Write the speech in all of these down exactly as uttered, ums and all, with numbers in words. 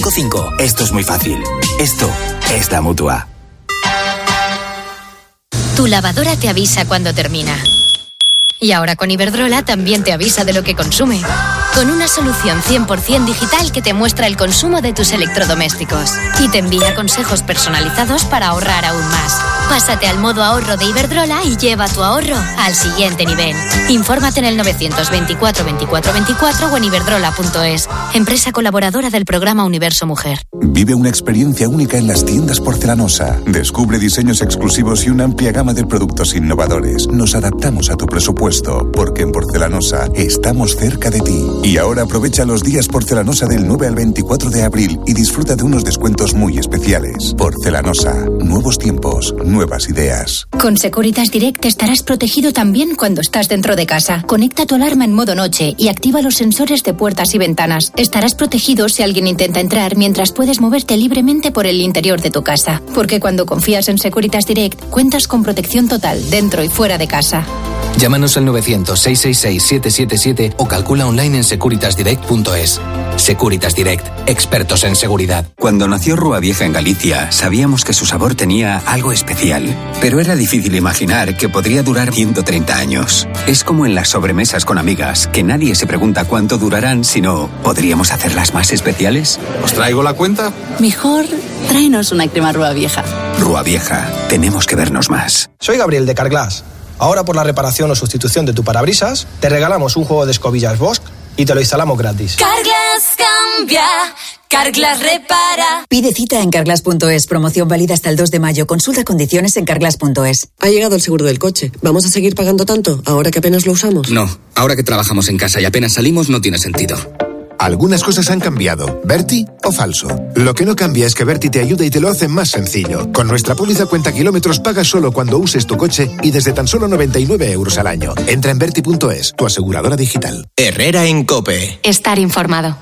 cinco cinco. Esto es muy fácil. Esto es la Mutua. Tu lavadora te avisa cuando termina. Y ahora con Iberdrola también te avisa de lo que consume. Con una solución cien por ciento digital que te muestra el consumo de tus electrodomésticos. Y te envía consejos personalizados para ahorrar aún más. Pásate al modo ahorro de Iberdrola y lleva tu ahorro al siguiente nivel. Infórmate en el novecientos veinticuatro veinticuatro veinticuatro o en iberdrola punto es. Empresa colaboradora del programa Universo Mujer. Vive una experiencia única en las tiendas Porcelanosa. Descubre diseños exclusivos y una amplia gama de productos innovadores. Nos adaptamos a tu presupuesto, porque en Porcelanosa estamos cerca de ti. Y ahora aprovecha los días Porcelanosa del nueve al veinticuatro de abril y disfruta de unos descuentos muy especiales. Porcelanosa, nuevos tiempos, nuevas ideas. Con Securitas Direct estarás protegido también cuando estás dentro de casa. Conecta tu alarma en modo noche y activa los sensores de puertas y ventanas. Estarás protegido si alguien intenta entrar, mientras puedes moverte libremente por el interior de tu casa. Porque cuando confías en Securitas Direct, cuentas con protección total dentro y fuera de casa. Llámanos al novecientos, seiscientos sesenta y seis, setecientos setenta y siete o calcula online en securitas direct punto es. Securitas Direct, expertos en seguridad. Cuando nació Rúa Vieja en Galicia, sabíamos que su sabor tenía algo especial, pero era difícil imaginar que podría durar ciento treinta años. Es como en las sobremesas con amigas, que nadie se pregunta cuánto durarán, sino ¿podríamos hacerlas más especiales? ¿Os traigo la cuenta? Mejor tráenos una crema Rúa Vieja. Rúa Vieja, tenemos que vernos más. Soy Gabriel de Carglass. Ahora, por la reparación o sustitución de tu parabrisas, te regalamos un juego de escobillas Bosch y te lo instalamos gratis. Carglass cambia, Carglass repara. Pide cita en carglass punto es. Promoción válida hasta el dos de mayo. Consulta condiciones en carglass punto es. Ha llegado el seguro del coche. ¿Vamos a seguir pagando tanto ahora que apenas lo usamos? No, ahora que trabajamos en casa y apenas salimos no tiene sentido. Algunas cosas han cambiado. ¿Berti o falso? Lo que no cambia es que Berti te ayuda y te lo hace más sencillo. Con nuestra póliza cuenta kilómetros pagas solo cuando uses tu coche y desde tan solo noventa y nueve euros al año. Entra en berti punto es, tu aseguradora digital. Herrera en COPE. Estar informado.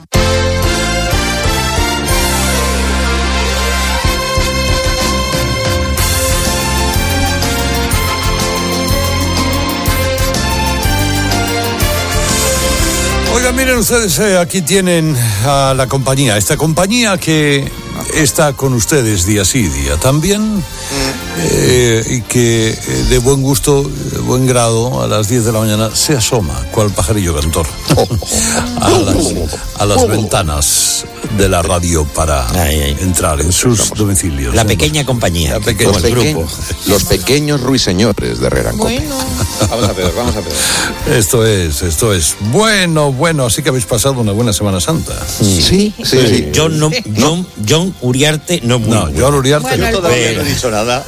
Oigan, miren ustedes, eh, aquí tienen a la compañía, esta compañía que está con ustedes día sí, día también, eh, y que eh, de buen gusto, de buen grado, a las diez de la mañana se asoma, cual pajarillo cantor, a las, a las ventanas de la radio para ay, ay. entrar en sus domicilios. La pequeña compañía, la pequeña, los, peque- grupo. los pequeños ruiseñores de Herrera en Cope. Bueno. Vamos a ver, vamos a ver. Esto es, esto es. Bueno, bueno, así que habéis pasado una buena Semana Santa. Sí, sí. sí, sí. sí. John, no, John, John Uriarte no muy No, bueno. John Uriarte bueno, no. Todavía no he dicho nada.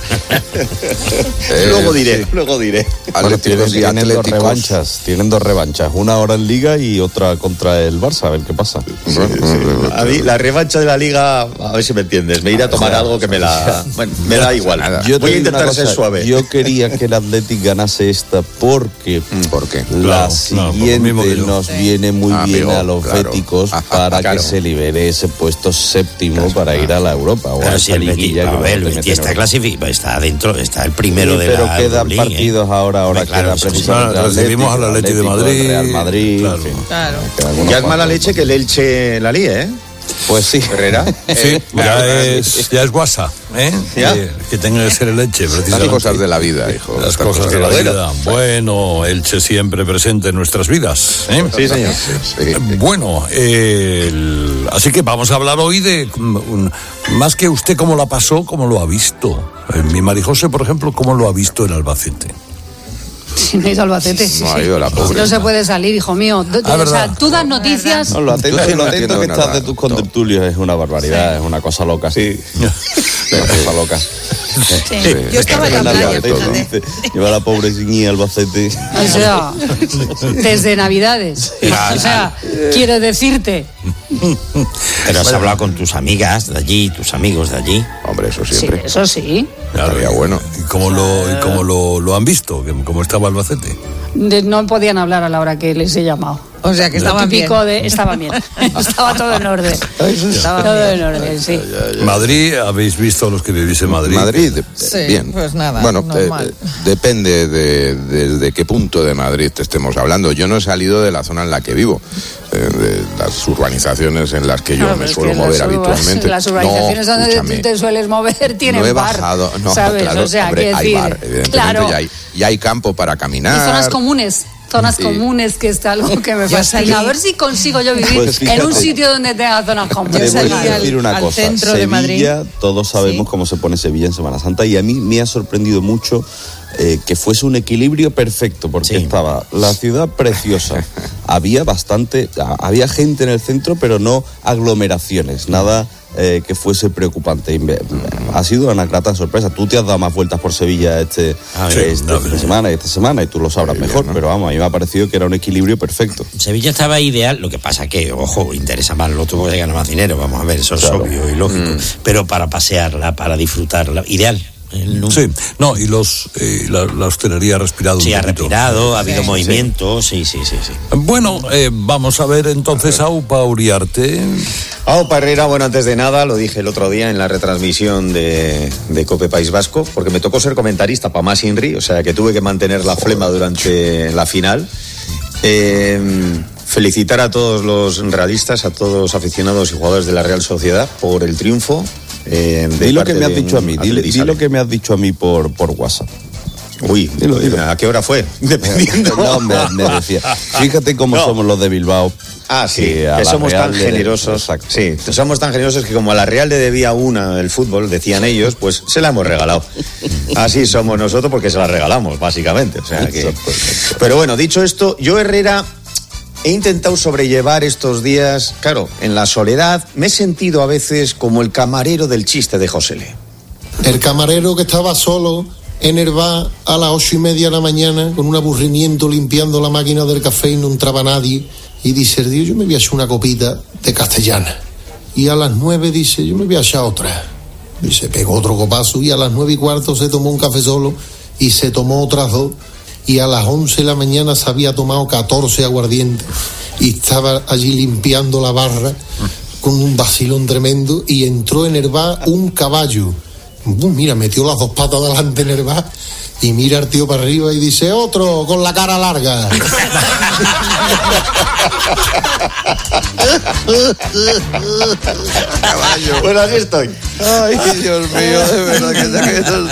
eh, luego diré, sí. luego diré. Bueno, tienen, tienen dos revanchas, tienen dos revanchas, una ahora en Liga y otra contra el Barça, a ver qué pasa. Sí, sí, sí. A mí, la revancha de la Liga, a ver si me entiendes, me iré a tomar o sea, algo que me la... Bueno, me da igual. Yo Voy a intentar cosa, ser suave. Yo quería que el Athletic ganase esta porque ¿Por qué? la Claro, siguiente no, nos sí. viene muy ah, bien amigo, a los claro. béticos ah, para claro. que se libere ese puesto séptimo claro, para ir a la Europa. O pero a si el Betis, a ver, el Betis está clasificado, está dentro, está el primero sí, de pero la pero quedan League, partidos ¿eh? ahora, ahora claro, queda precisamente claro, recibimos al Atlético de Madrid, Real Madrid, claro. En fin, claro. Ya es mala leche que el Elche la líe, ¿eh? Pues sí. Herrera. Sí, eh, ya, es, ya es WhatsApp, ¿eh? ¿Ya? Que, que tenga que ser el Elche, precisamente. Las cosas de la vida, hijo. Las cosas, cosas de la vida. Bueno, Elche siempre presente en nuestras vidas, ¿eh? Sí, señor. Sí, sí. Bueno, eh, el, así que vamos a hablar hoy de, un, más que usted cómo la pasó, cómo lo ha visto. Eh, mi Marijose, por ejemplo, cómo lo ha visto en Albacete. Si no ha ido a Albacete. No sí, ha ido la pobre. No se puede salir, hijo mío. Ah, o sea, tú das noticias. No, lo atento, sí, lo atento no que estás de tus contertulios es una barbaridad, sí. Es una cosa loca. Sí. Es una cosa loca. Sí. Sí. Yo estaba en la playa. Lleva a la pobre Siñi a Albacete. O sea, desde Navidades. O sea, quiero decirte. Pero has hablado con tus amigas de allí, tus amigos de allí. Hombre, eso siempre. Sí, eso sí. Claro, estaría bueno. ¿Y cómo lo, y cómo lo, lo han visto? ¿Cómo estaba Albacete? De, no podían hablar a la hora que les he llamado. O sea, que estaban bien. De, estaba bien. Estaba todo en orden. Estaba todo en orden, sí. Madrid, ¿habéis visto los que vivís en Madrid? Madrid, de, sí, bien. Pues nada, bueno, normal. Eh, depende de, de, de qué punto de Madrid te estemos hablando. Yo no he salido de la zona en la que vivo. eh, de las urbanizaciones en las que yo No, me pero es suelo que mover las urba- habitualmente. Las urbanizaciones No, donde escúchame. tú te sueles mover tienen No he bar, bajado, no, ¿sabes? claro, o sea, hombre, quiero hay decir, bar, evidentemente, claro. y, hay, y hay campo para Y caminar. zonas comunes. Zonas Sí. comunes, que es algo que me Yo fascina. salí- A ver si consigo yo vivir Pues fíjate. en un sitio donde tenga zonas Te comunes. voy a Venga. decir una Al cosa. centro de Sevilla, Madrid. todos sabemos Sí. cómo se pone Sevilla en Semana Santa y a mí me ha sorprendido mucho eh, que fuese un equilibrio perfecto porque estaba la ciudad preciosa, había bastante, a- había gente en el centro pero no aglomeraciones, nada eh, que fuese preocupante. Y me- ha sido una grata sorpresa. Tú te has dado más vueltas por Sevilla este, Ah, sí, este no, fin de semana y esta semana y tú lo sabrás mejor, pero vamos, a mí me ha parecido que era un equilibrio perfecto. Sevilla estaba ideal, lo que pasa que, ojo, interesa más lo otro porque gana más dinero, vamos a ver, eso es Claro. obvio y lógico, pero para pasearla, para disfrutarla, ideal. El nu- Sí, no, y los eh, la, la hostelería ha respirado Sí, un ha poquito. respirado, ha habido Sí, movimiento, sí, sí, sí, sí. Bueno, eh, vamos a ver entonces a Upa Uriarte. Aupa Herrera, bueno, antes de nada, lo dije el otro día en la retransmisión de, de COPE País Vasco, porque me tocó ser comentarista para más Inri, o sea que tuve que mantener la flema durante la final. Eh, felicitar a todos los realistas, a todos los aficionados y jugadores de la Real Sociedad por el triunfo. Eh, de Di lo parte que me has de dicho a un mí, di, Atleti di Sale. lo que me has dicho a mí por, por WhatsApp. Uy, Dilo, dilo. ¿a qué hora fue? Dependiendo. No, me, me decía, fíjate cómo No. somos los de Bilbao. Ah, sí, que a que la somos Real tan le- generosos. Exacto. Sí, somos tan generosos que como a la Real le debía una el fútbol, decían ellos, pues se la hemos regalado. Así somos nosotros porque se la regalamos, básicamente. O sea que... Exacto, exacto. Pero bueno, dicho esto, yo Herrera he intentado sobrellevar estos días, claro, en la soledad, me he sentido a veces como el camarero del chiste de Josele. El camarero que estaba solo en el bar a las ocho y media de la mañana con un aburrimiento limpiando la máquina del café y no entraba nadie y dice, Dios, yo me voy a echar una copita de castellana. Y a las nueve dice, yo me voy a echar otra. Y se pegó otro copazo y a las nueve y cuarto se tomó un café solo y se tomó otras dos y a las once de la mañana se había tomado catorce aguardientes y estaba allí limpiando la barra con un vacilón tremendo y entró en el bar un caballo. Bum, mira, metió las dos patas delante en el bar y mira al tío para arriba y dice, otro con la cara larga. Caballo. Pues así estoy. Ay, Dios mío, de verdad que te quedas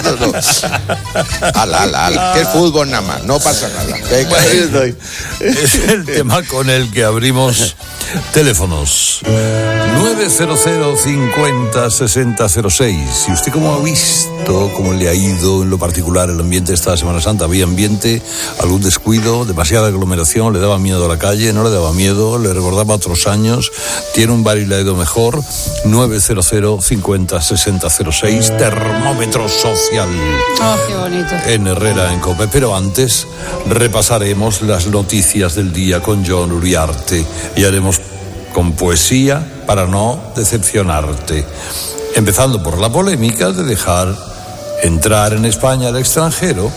todo. Ala, ala, ala. Que es fútbol nada más, no pasa nada. Venga, Así estoy. Es el tema con el que abrimos teléfonos. nueve cero cero cincuenta sesenta cero seis. Si usted cómo ha visto, cómo le ha ido en lo particular el ambiente esta Semana Santa, había ambiente, algún descuido, demasiada aglomeración, le daba miedo a la calle, no le daba miedo, le recordaba otros años, tiene un bar y le ha ido mejor. nueve cero cero cincuenta sesenta cero seis, termómetro social. Oh, qué bonito. En Herrera, en COPE. Pero antes repasaremos las noticias del día con John Uriarte y haremos con poesía para no decepcionarte. Empezando por la polémica de dejar entrar en España al extranjero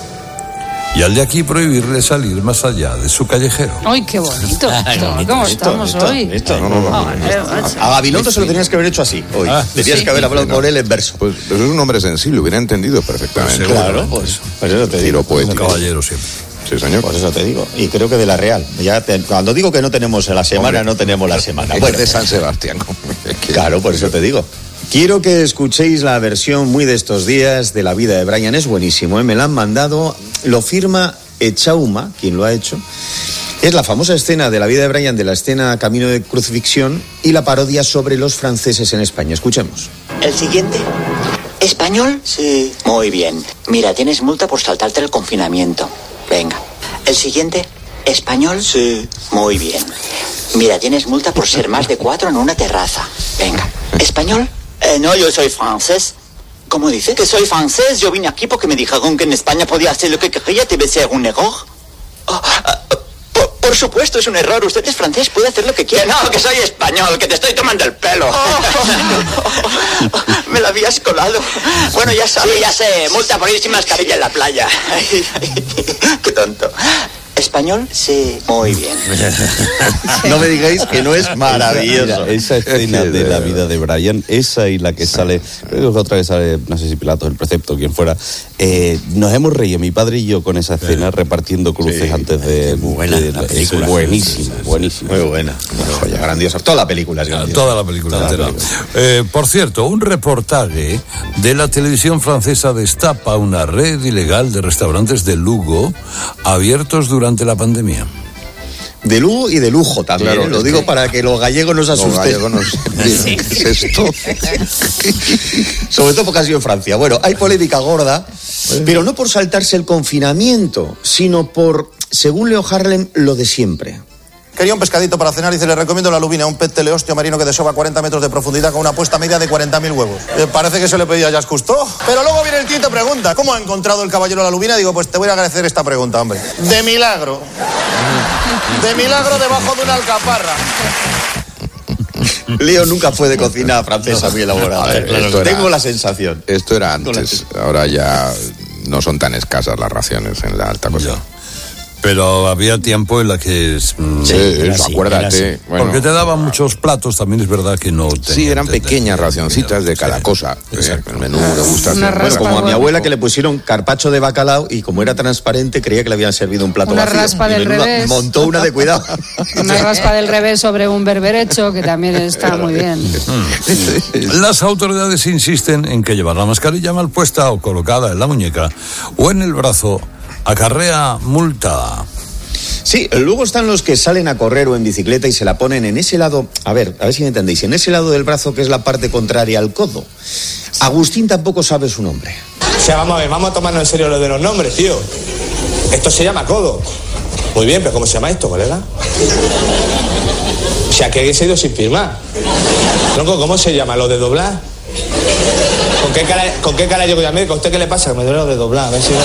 y al de aquí prohibirle salir más allá de su callejero. Ay, qué bonito. Ay, esto, bonito, ¿Cómo esto, estamos esto, hoy? esto. No, no, no, no. Joder, macho. A Gabilondo se lo tenías que haber hecho así hoy. Ah, Tenías sí. que haber hablado con él en verso. Pues eso es un hombre sensible, hubiera entendido perfectamente. Claro, pues, pues eso te Tiro digo. Un poético. caballero siempre. Sí, señor. Pues eso te digo. Y creo que de la Real. Ya te- cuando digo que no tenemos la semana, Hombre, no tenemos la semana. Es Bueno, de San Sebastián. Es que- claro, por eso te digo. Quiero que escuchéis la versión muy de estos días de la vida de Brian. Es buenísimo, ¿eh? Me la han mandado. Lo firma Echauma, quien lo ha hecho. Es la famosa escena de la vida de Brian, de la escena Camino de Crucifixión, y la parodia sobre los franceses en España. Escuchemos. ¿El siguiente? ¿Español? Sí. Muy bien. Mira, tienes multa por saltarte el confinamiento. Venga. ¿El siguiente? ¿Español? Sí. Muy bien. Mira, tienes multa por ser más de cuatro en una terraza. Venga. ¿Español? Eh, no, yo soy francés. ¿Cómo dice? Que soy francés. Yo vine aquí porque me dijeron que en España podía hacer lo que quería. ¿Debe ser un error? Oh, ah, por, por supuesto, es un error. Usted es francés, puede hacer lo que quiera. Que no, que soy español, que te estoy tomando el pelo. Oh, me la habías colado. Bueno, ya sabes. Sí, ya sé. Multa por ir sin mascarilla en la playa. Qué tonto. ¿Español? Sí. Muy bien. No me digáis que no es maravilloso. Mira, esa escena de la vida de Brian, esa y la que sale, creo que otra vez sale, no sé si Pilatos, el precepto, quien fuera, eh, nos hemos reído, mi padre y yo, con esa escena, sí. repartiendo cruces sí. antes de... Muy buena de, la película. Es buenísima, buenísima. Muy buena. Una joya, grandiosa. Toda la película es grandiosa. Toda la película Toda entera. La película. Eh, por cierto, un reportaje de la televisión francesa destapa una red ilegal de restaurantes de Lugo abiertos durante la pandemia. De Lugo y de lujo también, claro, ¿eh? Lo digo para que los gallegos nos asusten. Los gallegos nos... Sí. ¿Qué es esto? Sobre todo porque ha sido en Francia. Bueno, hay polémica gorda, pero no por saltarse el confinamiento, sino por, según Leo Harlem, lo de siempre. Quería un pescadito para cenar y se le recomiendo la lubina, un pez teleostio marino que desova cuarenta metros de profundidad con una puesta media de cuarenta mil huevos. Eh, parece que se le pedía a Jacques Cousteau. Pero luego viene el tío y te pregunta, ¿cómo ha encontrado el caballero la lubina? Digo, pues te voy a agradecer esta pregunta, hombre. De milagro. De milagro debajo de una alcaparra. Leo nunca fue de cocina francesa muy elaborada. Ver, claro, era, tengo la sensación. Esto era antes. Ahora ya no son tan escasas las raciones en la alta cocina. Pero había tiempo en la que... Mm, sí, eso, así, acuérdate. Bueno, porque te daban muchos platos, también es verdad que no... Sí, eran pequeñas racioncitas de cada sí, cosa. Eh, el menú le gusta. Bueno, como a mi abuela que le pusieron carpaccio de bacalao y como era transparente creía que le habían servido un plato una vacío. Una raspa del revés. Montó una de cuidado. Una raspa del revés sobre un berberecho, que también está muy bien. Las autoridades insisten en que llevar la mascarilla mal puesta o colocada en la muñeca o en el brazo acarrea multa. Sí, luego están los que salen a correr o en bicicleta y se la ponen en ese lado, a ver, a ver si me entendéis, en ese lado del brazo que es la parte contraria al codo. Agustín tampoco sabe su nombre. O sea, vamos a ver, vamos a tomarnos en serio lo de los nombres, tío. Esto se llama codo. Muy bien, pero ¿cómo se llama esto, colega? O sea, que he ido sin firmar. Tronco, ¿cómo se llama? ¿Lo de doblar? ¿Con qué cara, con qué cara llego yo a médico? ¿A usted qué le pasa? Me duele lo de doblar, a ver si...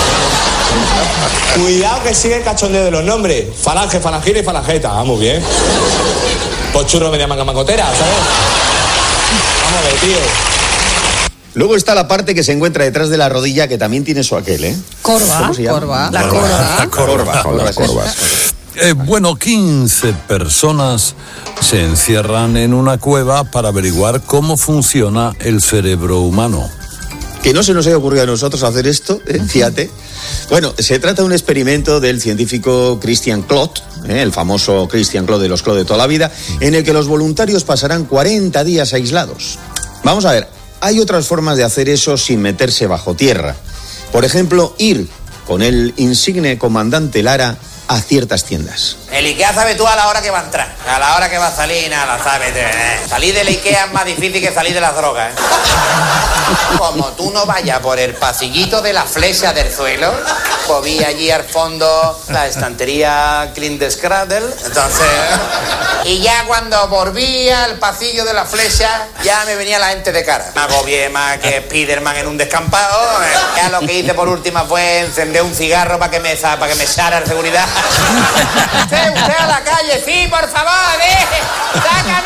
Cuidado que sigue el cachondeo de los nombres. Falange, falangina y falangeta. Ah, muy bien. Pues churro media manga macotera, ¿sabes? Vamos a ver, tío. Luego está la parte que se encuentra detrás de la rodilla, que también tiene su aquel, ¿eh? Corva. ¿Cómo se llama? Corva. La corva. La corva. Con las corvas. Eh, bueno, quince personas se encierran en una cueva para averiguar cómo funciona el cerebro humano. Que no se nos haya ocurrido a nosotros hacer esto, ¿eh? Fíjate. Bueno, se trata de un experimento del científico Christian Claude, ¿eh? el famoso Christian Claude de los Claude de toda la vida, en el que los voluntarios pasarán cuarenta días aislados. Vamos a ver, hay otras formas de hacer eso sin meterse bajo tierra. Por ejemplo, ir con el insigne comandante Lara a ciertas tiendas. El IKEA sabe tú a la hora que va a entrar, a la hora que va a salir, nada, lo sabes. Eh. Salir del IKEA es más difícil que salir de las drogas, ¿eh? Como tú no vayas por el pasillito de la flecha del suelo, pues vi allí al fondo la estantería Clint Scradle, entonces... Y ya cuando volví al pasillo de la flecha, ya me venía la gente de cara. Me agobié más que Spiderman en un descampado. Eh. Ya lo que hice por última fue encender un cigarro para que me, para que me echara la seguridad. Usted, usted a la calle, sí, por favor, eh. Sácame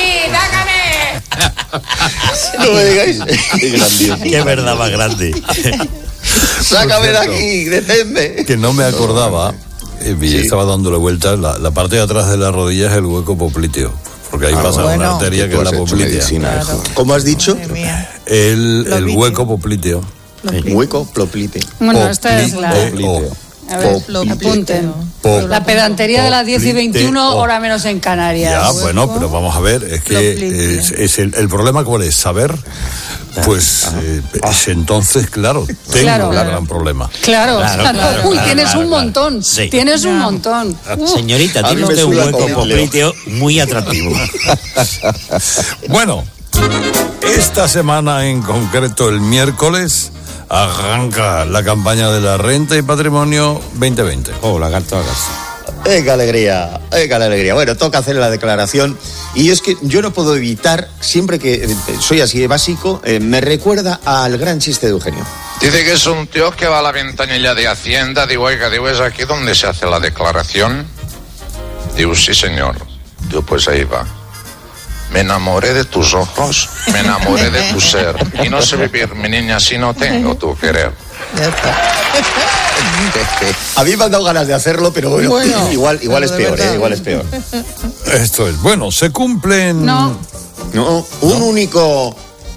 de aquí, sácame. No me digáis. Qué grandioso. Qué verdad más grande. Sácame de aquí, deténme. Que no me acordaba, eh, sí. estaba dándole vueltas, la, la parte de atrás de la rodilla es el hueco popliteo. Porque ahí ah, pasa bueno. una arteria que es la poplitea. Claro. ¿Cómo has dicho? El, el hueco popliteo. El hueco popliteo. Bueno, esta es la... Popliteo. A ver, apunten. La pedantería de las diez y veintiuno, hora menos en Canarias. Ya, bueno, pero vamos a ver, es que es, es el, el problema cuál es, saber, pues eh, es entonces, claro, tengo claro, un claro. gran problema. Claro, claro, claro, claro uy, claro, tienes claro, un claro. montón, sí. tienes un montón. Uh. Señorita, tiene usted un hueco popliteo muy atractivo. Bueno, esta semana en concreto, el miércoles... arranca la campaña de la renta y patrimonio veinte veinte. Oh, lagarto, lagarto. ¡Eh, qué alegría! ¡Eh, qué alegría! Bueno, toca hacer la declaración. Y es que yo no puedo evitar, siempre que soy así de básico, eh, me recuerda al gran chiste de Eugenio. Dice que es un tío que va a la ventanilla de Hacienda. Digo, oiga, digo, ¿es aquí donde se hace la declaración? Digo, sí, señor. Digo, pues ahí va. Me enamoré de tus ojos, me enamoré de tu ser. Y no sé vivir, mi niña, si no tengo tu querer. Ya está. A mí me han dado ganas de hacerlo, pero bueno, bueno igual, igual es peor, ¿eh? Igual es peor. Esto es, bueno, se cumplen... No. No, un no. único...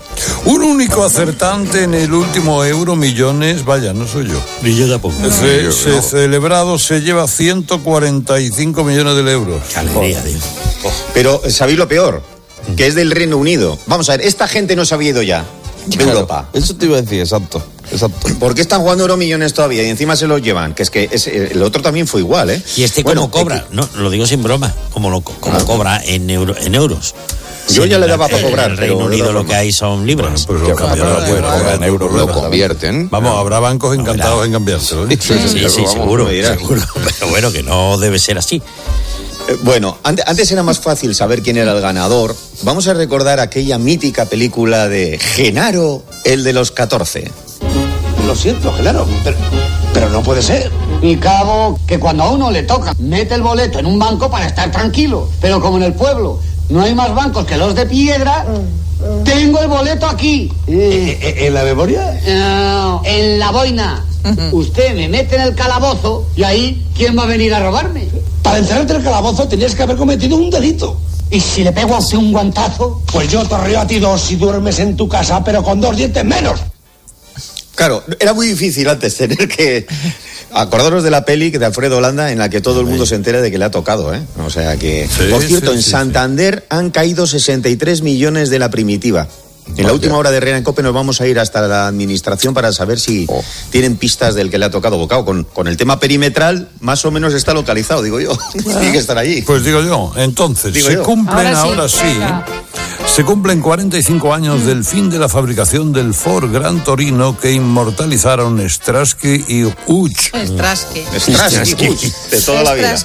Un único acertante en el último Euro Millones, vaya, no soy yo. Ni yo tampoco. No, se, yo, se no. celebrado se lleva ciento cuarenta y cinco millones de euros. Qué alegría, Dios. Oh. Pero, ¿sabéis lo peor? Que es del Reino Unido. Vamos a ver, esta gente no se había ido ya de claro, Europa. Eso te iba a decir, exacto. Exacto. ¿Por qué están jugando Euro Millones todavía? Y encima se los llevan. Que es que es, el otro también fue igual, ¿eh? Y este bueno, cómo cobra, que... no, lo digo sin broma, como lo como ah. cobra en, euro, en euros. Yo sí, ya le daba para cobrar. En el Reino Unido lo que hay son libras. Bueno, pues lo cambiaron, bueno, en euros lo convierten. Vamos, habrá bancos encantados no, en cambiárselo. ¿eh? Sí, sí, sí, sí seguro, seguro. Pero bueno, que no debe ser así. Eh, bueno, antes, antes era más fácil saber quién era el ganador. Vamos a recordar aquella mítica película de Genaro, el de los catorce. Lo siento, Genaro, pero, pero no puede ser. Mi cabo, que cuando a uno le toca, mete el boleto en un banco para estar tranquilo. Pero como en el pueblo no hay más bancos que los de piedra, tengo el boleto aquí. ¿En la memoria? No, en la boina. Usted me mete en el calabozo y ahí, ¿quién va a venir a robarme? Para encerrarte en el calabozo tenías que haber cometido un delito. ¿Y si le pego a usted un guantazo? Pues yo te río a ti dos si duermes en tu casa, pero con dos dientes menos. Claro, era muy difícil antes tener que... Acordaros de la peli de Alfredo Holanda en la que todo el mundo se entera de que le ha tocado, ¿eh? O sea que... Sí, por cierto, sí, en sí, Santander sí. han caído sesenta y tres millones de la primitiva. En Vaya. la última hora de Herrera en Cope nos vamos a ir hasta la administración para saber si oh. tienen pistas del que le ha tocado bocado. Con, con el tema perimetral, más o menos está localizado, digo yo. Tiene que estar allí. Pues digo yo, entonces, digo se yo. cumplen ahora sí... Ahora sí se cumplen cuarenta y cinco años del fin de la fabricación del Ford Gran Torino que inmortalizaron Stransky y Uch. Stransky. Stransky, Uch, de toda la vida.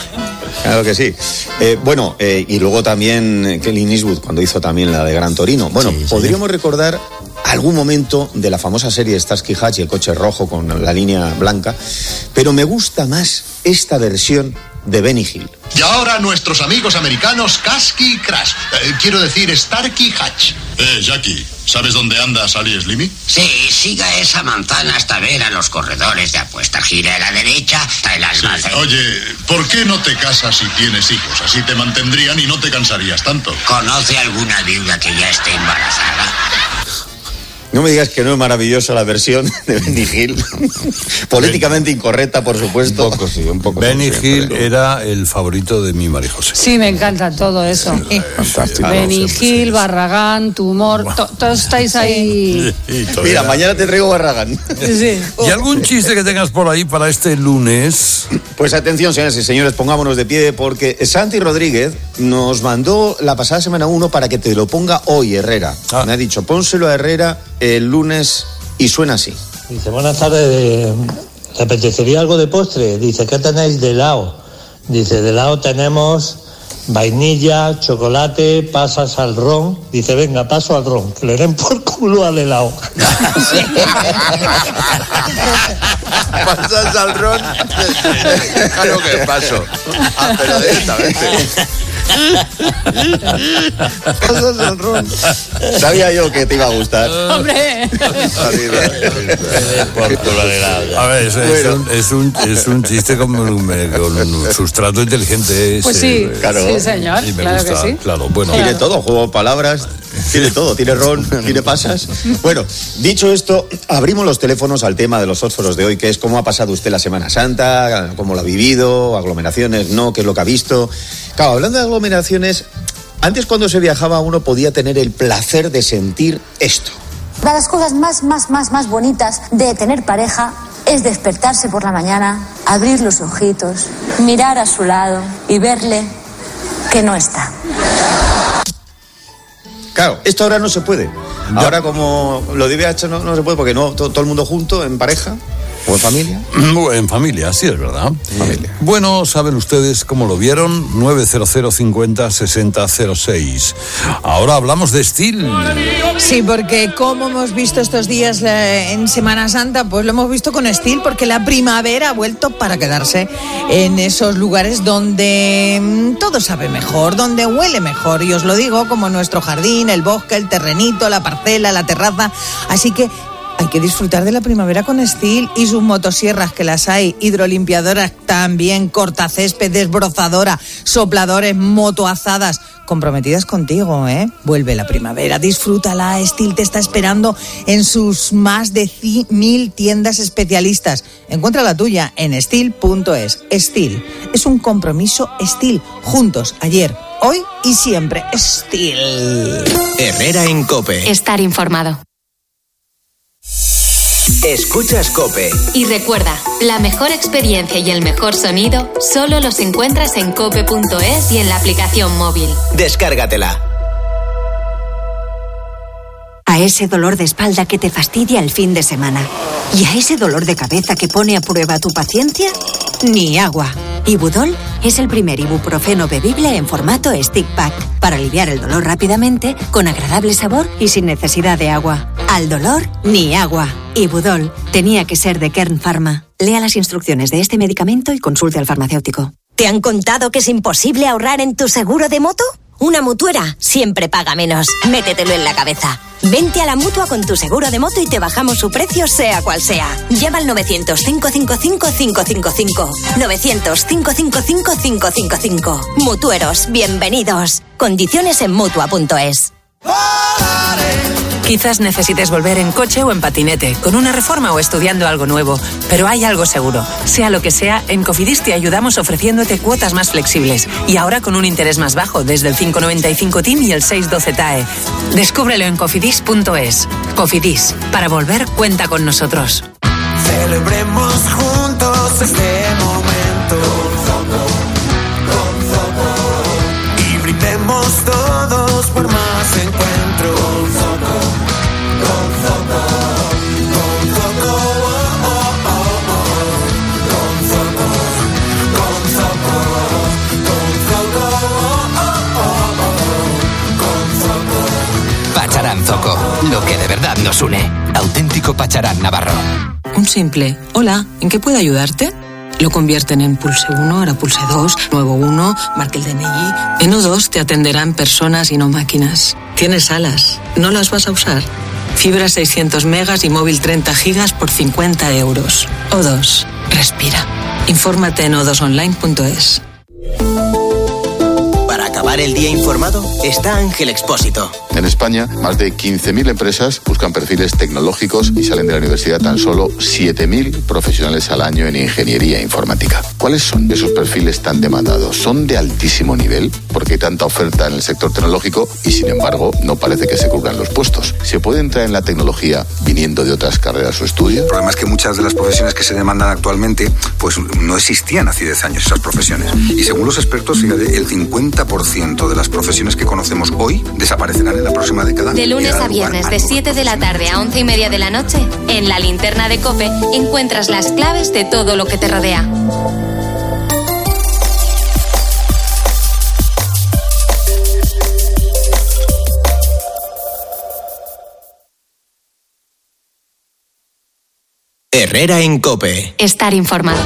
Claro que sí. Eh, bueno, eh, y luego también Clint Eastwood, cuando hizo también la de Gran Torino. Bueno, sí, podríamos sí. recordar algún momento de la famosa serie Starsky Hutch y el coche rojo con la línea blanca, pero me gusta más esta versión de Benny Hill. Y ahora nuestros amigos americanos Kasky y Crash. Eh, quiero decir Starkey Hatch. Eh, Jackie, ¿sabes dónde anda Sally Slimmy? Sí, siga esa manzana hasta ver a los corredores de apuesta. Gire a la derecha, trae las sí. manos. Oye, ¿por qué no te casas si tienes hijos? Así te mantendrían y no te cansarías tanto. ¿Conoce alguna viuda que ya esté embarazada? No me digas que no es maravillosa la versión de Benny Hill. Políticamente incorrecta, por supuesto. Un poco, sí, un poco. Benny Hill pero... era el favorito de mi María José. Sí, me encanta todo eso. Sí, fantástico. Benny Hill, sí. Barragán, Tumor, to, todos estáis ahí. Sí, Mira, mañana te traigo Barragán. Sí. ¿Y algún chiste que tengas por ahí para este lunes? Pues atención, señoras y señores, pongámonos de pie porque Santi Rodríguez nos mandó la pasada semana uno para que te lo ponga hoy, Herrera. Ah. Me ha dicho, pónselo a Herrera el lunes y suena así. Dice, buenas tardes, ¿te apetecería algo de postre? Dice, ¿qué tenéis de helado? Dice, de helado tenemos vainilla, chocolate, pasas al ron. Dice, venga, paso al ron, que le den por culo al helado. ¿Pasas al ron? Claro que paso. Ah, pero directamente. Pasas al ron. Sabía yo que te iba a gustar. ¡Hombre! A ver, es, es, un, es, un, es un chiste con, con un sustrato inteligente. Pues sí, eh, claro. Sí, señor, y me claro gusta, que sí. Claro, bueno. Tiene todo, juego de palabras, tiene todo, tiene ron, tiene pasas. Bueno, dicho esto, abrimos los teléfonos al tema de los fósforos de hoy, que es cómo ha pasado usted la Semana Santa, cómo lo ha vivido, aglomeraciones, no, qué es lo que ha visto. Claro, hablando de aglomeraciones, antes cuando se viajaba uno podía tener el placer de sentir esto. Una de las cosas más, más, más, más bonitas de tener pareja es despertarse por la mañana, abrir los ojitos, mirar a su lado y verle que no está. Claro, esto ahora no se puede. Ahora como lo de V I H no, no se puede porque no, todo, todo el mundo junto, en pareja. ¿O en familia? En familia, sí, es verdad. Familia. Bueno, saben ustedes cómo lo vieron, nueve cero cero cincuenta sesenta cero seis. Ahora hablamos de Steel. Sí, porque como hemos visto estos días en Semana Santa, pues lo hemos visto con Steel, porque la primavera ha vuelto para quedarse en esos lugares donde todo sabe mejor, donde huele mejor, y os lo digo, como nuestro jardín, el bosque, el terrenito, la parcela, la terraza. Así que Hay que disfrutar de la primavera con Stihl y sus motosierras, que las hay, hidrolimpiadoras también, cortacésped, desbrozadora, sopladores, motoazadas, comprometidas contigo, ¿eh? Vuelve la primavera, disfrútala. Stihl te está esperando en sus más de mil tiendas especialistas. Encuentra la tuya en stihl punto es. Stihl es un compromiso Stihl. Juntos, ayer, hoy y siempre. Stihl. Herrera en COPE. Estar informado. Escuchas COPE. Y recuerda, la mejor experiencia y el mejor sonido solo los encuentras en cope punto es y en la aplicación móvil. Descárgatela. A ese dolor de espalda que te fastidia el fin de semana. Y a ese dolor de cabeza que pone a prueba tu paciencia, ni agua. Ibudol es el primer ibuprofeno bebible en formato stick pack para aliviar el dolor rápidamente, con agradable sabor y sin necesidad de agua. Al dolor, ni agua. Ibudol tenía que ser de Kern Pharma. Lea las instrucciones de este medicamento y consulte al farmacéutico. ¿Te han contado que es imposible ahorrar en tu seguro de moto? Una mutuera siempre paga menos. Métetelo en la cabeza. Vente a la Mutua con tu seguro de moto y te bajamos su precio sea cual sea. Llama al novecientos, cinco cinco cinco, cinco cinco cinco. novecientos, cinco cinco cinco, cinco cinco cinco. Mutueros, bienvenidos. Condiciones en mutua punto es. Quizás necesites volver en coche o en patinete, con una reforma o estudiando algo nuevo, pero hay algo seguro. Sea lo que sea, en Cofidis te ayudamos ofreciéndote cuotas más flexibles y ahora con un interés más bajo, desde el cinco noventa y cinco T I M y el seis doce T A E. Descúbrelo en cofidis punto es. Cofidis, para volver cuenta con nosotros. Celebremos juntos este momento con Zoco, y brindemos todos por más encuentros. Con Zoco, con Zoco, con Zoco, oh, oh, oh, oh. Con Zoco, con Zoco, con Zoco, oh, oh, oh, oh. Con Zoco. Pacharán Zoco, lo que de verdad nos une. Auténtico Pacharán Navarro. Un simple hola, ¿en qué puedo ayudarte? Lo convierten en pulse uno, ahora pulse dos, nuevo uno, marque el D N I. En O dos te atenderán personas y no máquinas. Tienes alas, ¿no las vas a usar? Fibra seiscientos megas y móvil treinta gigas por cincuenta euros. O dos, respira. Infórmate en o dos online punto es. Para acabar el día informado está Ángel Expósito. En España, más de quince mil empresas buscan perfiles tecnológicos y salen de la universidad tan solo siete mil profesionales al año en ingeniería informática. ¿Cuáles son esos perfiles tan demandados? ¿Son de altísimo nivel? Porque hay tanta oferta en el sector tecnológico y, sin embargo, no parece que se cubran los puestos. ¿Se puede entrar en la tecnología viniendo de otras carreras o estudios? El problema es que muchas de las profesiones que se demandan actualmente pues no existían hace diez años esas profesiones. Y según los expertos, fíjate, el cincuenta por ciento de las profesiones que conocemos hoy desaparecerán en la próxima década. De lunes a viernes, de siete de la tarde a once y media de la noche, en la linterna de COPE encuentras las claves de todo lo que te rodea. Herrera en COPE. Estar informado.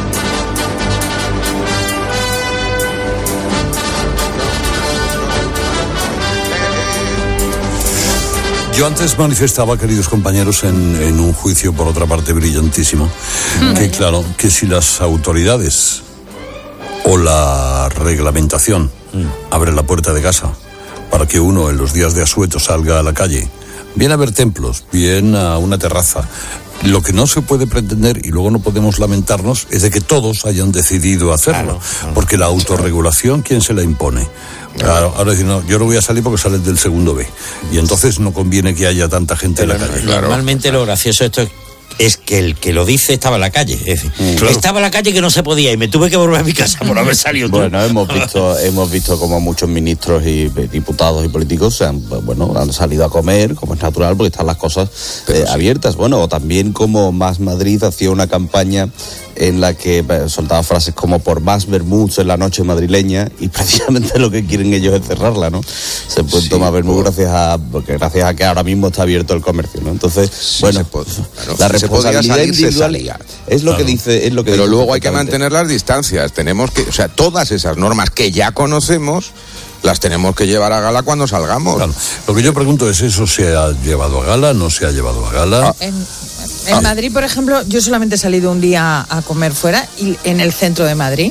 Yo antes manifestaba, queridos compañeros, en, en un juicio, por otra parte, brillantísimo, mm. que claro, que si las autoridades o la reglamentación mm. abren la puerta de casa para que uno en los días de asueto salga a la calle, bien a ver templos, bien a una terraza, lo que no se puede pretender, y luego no podemos lamentarnos, es de que todos hayan decidido hacerlo, claro, claro. Porque la autorregulación, ¿quién se la impone? Claro, ahora decir, no, yo no voy a salir porque sales del segundo B. Y entonces no conviene que haya tanta gente en la calle. Normalmente lo gracioso de esto es, es que el que lo dice estaba en la calle. Es decir, mm, claro. Estaba en la calle que no se podía y me tuve que volver a mi casa por haber salido. Bueno, hemos visto hemos visto como muchos ministros y diputados y políticos se han, bueno, han salido a comer, como es natural, porque están las cosas eh, sí. abiertas. Bueno, o también como Más Madrid hacía una campaña en la que soltaba frases como por más vermuts en la noche madrileña, y precisamente lo que quieren ellos es cerrarla, ¿no? Se pueden sí, tomar vermut pues, gracias a porque gracias a que ahora mismo está abierto el comercio, ¿no? Entonces, sí, bueno, puede, claro, la responsabilidad salir, individual es lo claro. que dice, es lo que Pero dice luego hay que mantener las distancias. Tenemos que, o sea, todas esas normas que ya conocemos las tenemos que llevar a gala cuando salgamos. Claro. Lo que yo pregunto es, ¿eso se ha llevado a gala? ¿No se ha llevado a gala? En, En Madrid, por ejemplo, yo solamente he salido un día a comer fuera, y en el centro de Madrid,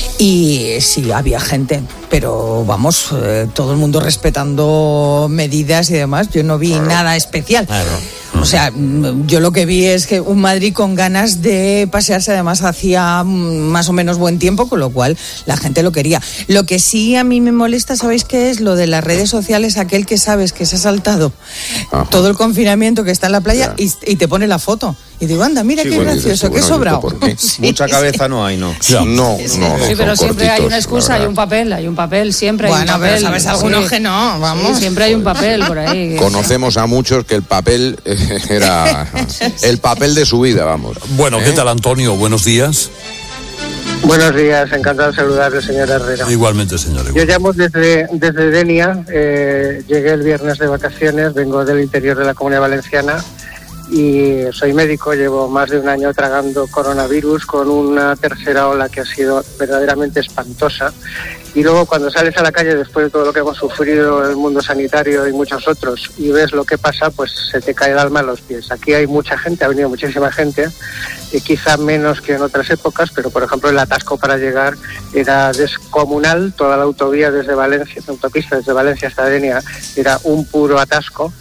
y sí, había gente, pero vamos, eh, todo el mundo respetando medidas y demás. Yo no vi claro. nada especial. Claro. O sea, yo lo que vi es que un Madrid con ganas de pasearse, además hacía más o menos buen tiempo, con lo cual la gente lo quería. Lo que sí a mí me molesta, ¿sabéis qué es? Lo de las redes sociales, aquel que sabes que se ha saltado Ajá. todo el confinamiento, que está en la playa y, y te pone la foto. Y digo, anda, mira sí, qué bueno, gracioso, dices, qué bueno, sobrado. Sí, Mucha cabeza sí. no hay, ¿no? No, no, sí, no, no sí, pero siempre cortitos, hay una excusa, hay un papel, hay un papel, siempre hay bueno, un papel. Bueno, pero sabes algunos sí. que no, vamos. Sí, siempre hay un papel por ahí. Conocemos a muchos que el papel era el papel de su vida, vamos. Bueno, ¿qué ¿Eh? tal, Antonio? Buenos días. Buenos días, encantado de saludarle, señor Herrera. Igualmente, señor. Igualmente. Yo llamo desde, desde Denia, eh, llegué el viernes de vacaciones, vengo del interior de la Comunidad Valenciana y soy médico, llevo más de un año tragando coronavirus con una tercera ola que ha sido verdaderamente espantosa. Y luego cuando sales a la calle después de todo lo que hemos sufrido el mundo sanitario y muchos otros y ves lo que pasa, pues se te cae el alma a los pies. Aquí hay mucha gente, ha venido muchísima gente, y quizá menos que en otras épocas, pero por ejemplo el atasco para llegar era descomunal. Toda la autovía desde Valencia, la autopista desde Valencia hasta Denia era un puro atasco,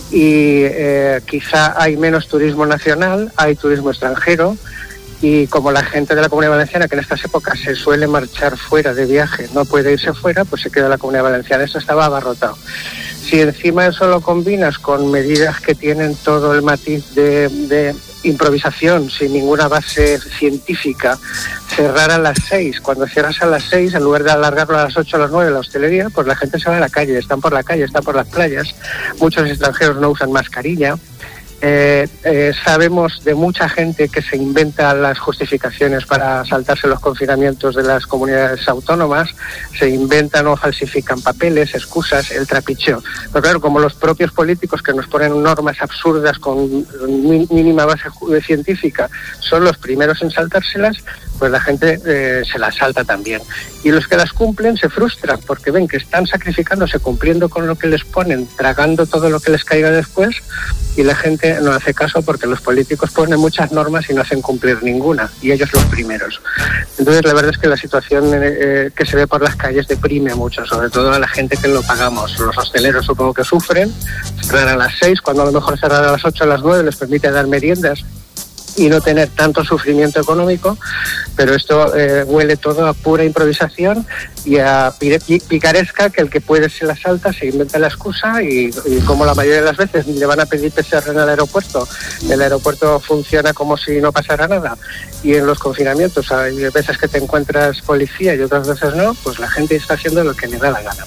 y eh, quizá hay menos turismo nacional, hay turismo extranjero. Y como la gente de la Comunidad Valenciana, que en estas épocas se suele marchar fuera de viaje, no puede irse fuera, pues se queda en la Comunidad Valenciana. Esto estaba abarrotado. Si encima eso lo combinas con medidas que tienen todo el matiz de, de improvisación, sin ninguna base científica, cerrar a las seis, cuando cierras a las seis, en lugar de alargarlo a las ocho o a las nueve la hostelería, pues la gente se va a la calle, están por la calle, están por las playas. Muchos extranjeros no usan mascarilla. Eh, eh, sabemos de mucha gente que se inventa las justificaciones para saltarse los confinamientos de las comunidades autónomas, se inventan o falsifican papeles, excusas, el trapicheo. Pero claro, como los propios políticos que nos ponen normas absurdas con mínima base científica son los primeros en saltárselas, pues la gente eh, se las salta también. Y los que las cumplen se frustran porque ven que están sacrificándose, cumpliendo con lo que les ponen, tragando todo lo que les caiga después, y la gente no hace caso porque los políticos ponen muchas normas y no hacen cumplir ninguna, y ellos los primeros. Entonces la verdad es que la situación eh, que se ve por las calles deprime mucho, sobre todo a la gente que lo pagamos. Los hosteleros supongo que sufren, cerrar a las seis, cuando a lo mejor cerrar a las ocho o a las nueve les permite dar meriendas y no tener tanto sufrimiento económico, pero esto eh, huele todo a pura improvisación y a picaresca, que el que puede se la salta, se inventa la excusa y, y como la mayoría de las veces le van a pedir P C R en el aeropuerto, el aeropuerto funciona como si no pasara nada, y en los confinamientos hay veces que te encuentras policía y otras veces no, pues la gente está haciendo lo que le da la gana.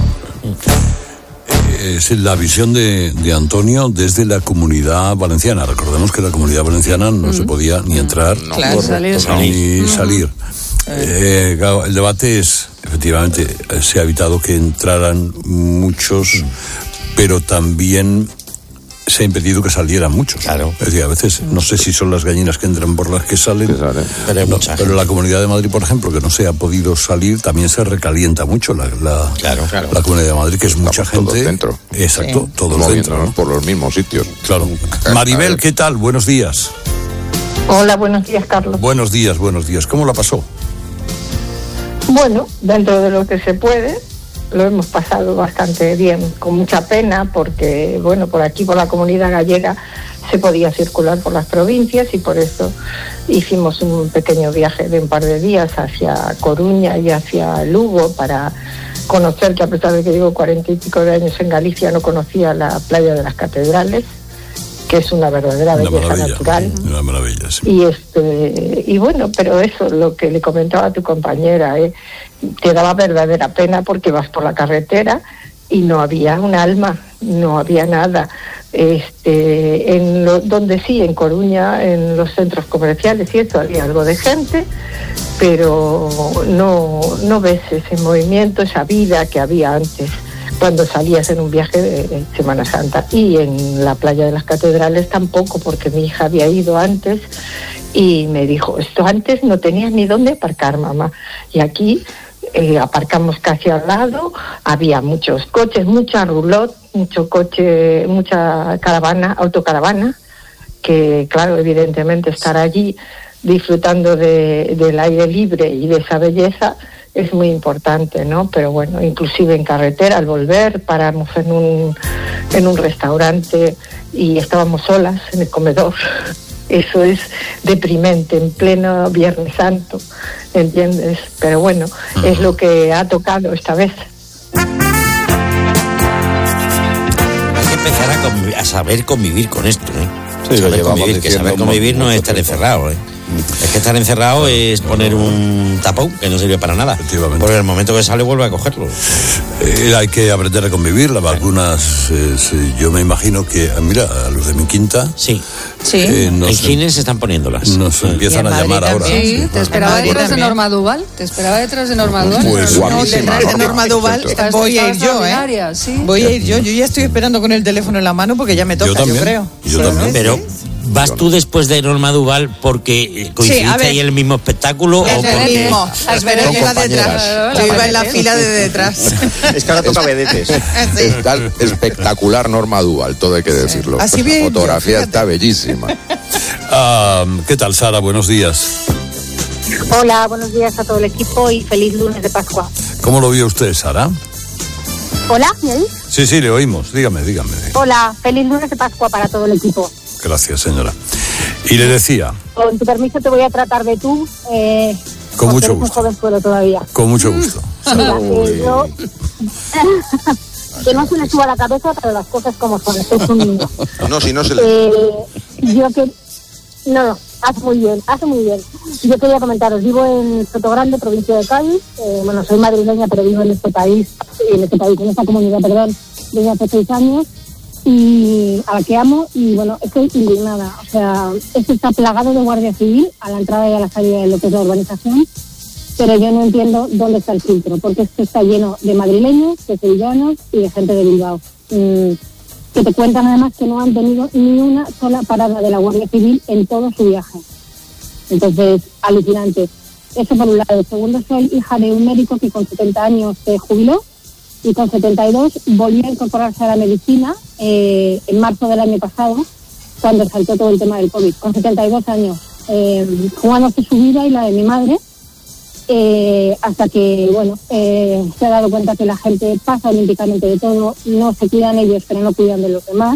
Es la visión de, de Antonio desde la Comunidad Valenciana. Recordemos que la Comunidad Valenciana no mm. se podía ni entrar no, claro, por, salir, ni mm. salir. Eh, claro, el debate es, efectivamente, se ha evitado que entraran muchos, mm. pero también se ha impedido que salieran muchos. Claro. Es decir, a veces, no sé si son las gallinas que entran por las que salen, pero, hay no, mucha pero la Comunidad de Madrid, por ejemplo, que no se ha podido salir, también se recalienta mucho la, la, claro, claro. la Comunidad de Madrid, que es mucha gente. Todo dentro. Exacto, sí. todo Moviendo, dentro. ¿no? Por los mismos sitios. Claro. Maribel, ¿qué tal? Buenos días. Hola, buenos días, Carlos. Buenos días, buenos días. ¿Cómo la pasó? Bueno, dentro de lo que se puede, lo hemos pasado bastante bien, con mucha pena, porque, bueno, por aquí, por la Comunidad Gallega, se podía circular por las provincias y por eso hicimos un pequeño viaje de un par de días hacia Coruña y hacia Lugo para conocer, que a pesar de que llevo cuarenta y pico de años en Galicia, no conocía la playa de las Catedrales, que es una verdadera una belleza maravilla, natural. Una maravilla, sí. Y, este, y bueno, pero eso, lo que le comentaba a tu compañera, ¿eh? te daba verdadera pena porque vas por la carretera y no había un alma, no había nada. Este, en lo, donde sí, en Coruña, en los centros comerciales y eso, había algo de gente, pero no, no ves ese movimiento, esa vida que había antes, cuando salías en un viaje de Semana Santa. Y en la playa de las Catedrales tampoco, porque mi hija había ido antes y me dijo, esto antes no tenías ni dónde aparcar, mamá. Y aquí eh, aparcamos casi al lado, había muchos coches, mucha roulotte, mucho coche, mucha caravana, autocaravana, que claro, evidentemente estar allí disfrutando de, del aire libre y de esa belleza es muy importante, ¿no? Pero bueno, inclusive en carretera, al volver, paramos en un, en un restaurante y estábamos solas en el comedor. Eso es deprimente en pleno Viernes Santo, ¿entiendes? Pero bueno, uh-huh. es lo que ha tocado esta vez. Hay que empezar a, conv- a saber convivir con esto, ¿eh? Sí, saber lo convivir, que saber convivir no es estar encerrado, ¿eh? Es que estar encerrado es poner un tapón que no sirve para nada. Porque el momento que sale vuelve a cogerlo. Eh, hay que aprender a convivir. Las vacunas, eh, sí, yo me imagino que, mira, a los de mi quinta. Sí. Sí. Eh, en nos, Gines se están poniéndolas. Nos empiezan a llamar ahora. Sí, Sí. te esperaba detrás de Norma Duval. Te esperaba detrás de Norma Duval. Pues no, detrás de Norma Duval voy a ir yo, ¿eh? ¿Sí? Voy a ir yo. Yo ya estoy esperando con el teléfono en la mano porque ya me toca, yo, también, yo creo. Yo sí, también. Pero ¿vas tú después de Norma Duval porque coincidiste sí, ahí en el mismo espectáculo? Es o el porque... mismo. Las vedettes iba detrás. Yo iba en la fila de detrás. Es que ahora toca vedetes. Sí. Está espectacular Norma Duval, todo hay que decirlo. Así bien, la fotografía fíjate. está bellísima. Uh, ¿Qué tal, Sara? Buenos días. Hola, buenos días a todo el equipo y feliz lunes de Pascua. ¿Cómo lo vio usted, Sara? Hola, ¿me oís? Sí, sí, le oímos. Dígame, dígame. Hola, feliz lunes de Pascua para todo el equipo. Gracias, señora. Y le decía... Con tu permiso te voy a tratar de tú. Eh, con mucho eres gusto. un jovenzuelo todavía. Con mucho gusto. Mira, eh, yo... que no se le suba la cabeza, pero las cosas como son. Esto es un niño. No, si no se le... Eh, yo que... No, no, hace muy bien, hace muy bien. Yo quería comentaros, vivo en Sotogrande, provincia de Cádiz. Eh, bueno, soy madrileña, pero vivo en este país, en este país, en esta comunidad, perdón, desde hace seis años. Y a la que amo, y bueno, estoy indignada. O sea, esto está plagado de guardia civil a la entrada y a la salida de lo que es la urbanización, pero yo no entiendo dónde está el filtro, porque esto está lleno de madrileños, de sevillanos y de gente de Bilbao. Mm, que te cuentan además que no han tenido ni una sola parada de la Guardia Civil en todo su viaje. Entonces, alucinante. Eso por un lado. Segundo, soy hija de un médico que con setenta años se jubiló y con setenta y dos volvió a incorporarse a la medicina eh, en marzo del año pasado, cuando saltó todo el tema del COVID. Con setenta y dos años, eh, jugándose su vida y la de mi madre, Eh, hasta que, bueno, eh, se ha dado cuenta que la gente pasa olímpicamente de todo, no se cuidan ellos, pero no cuidan de los demás.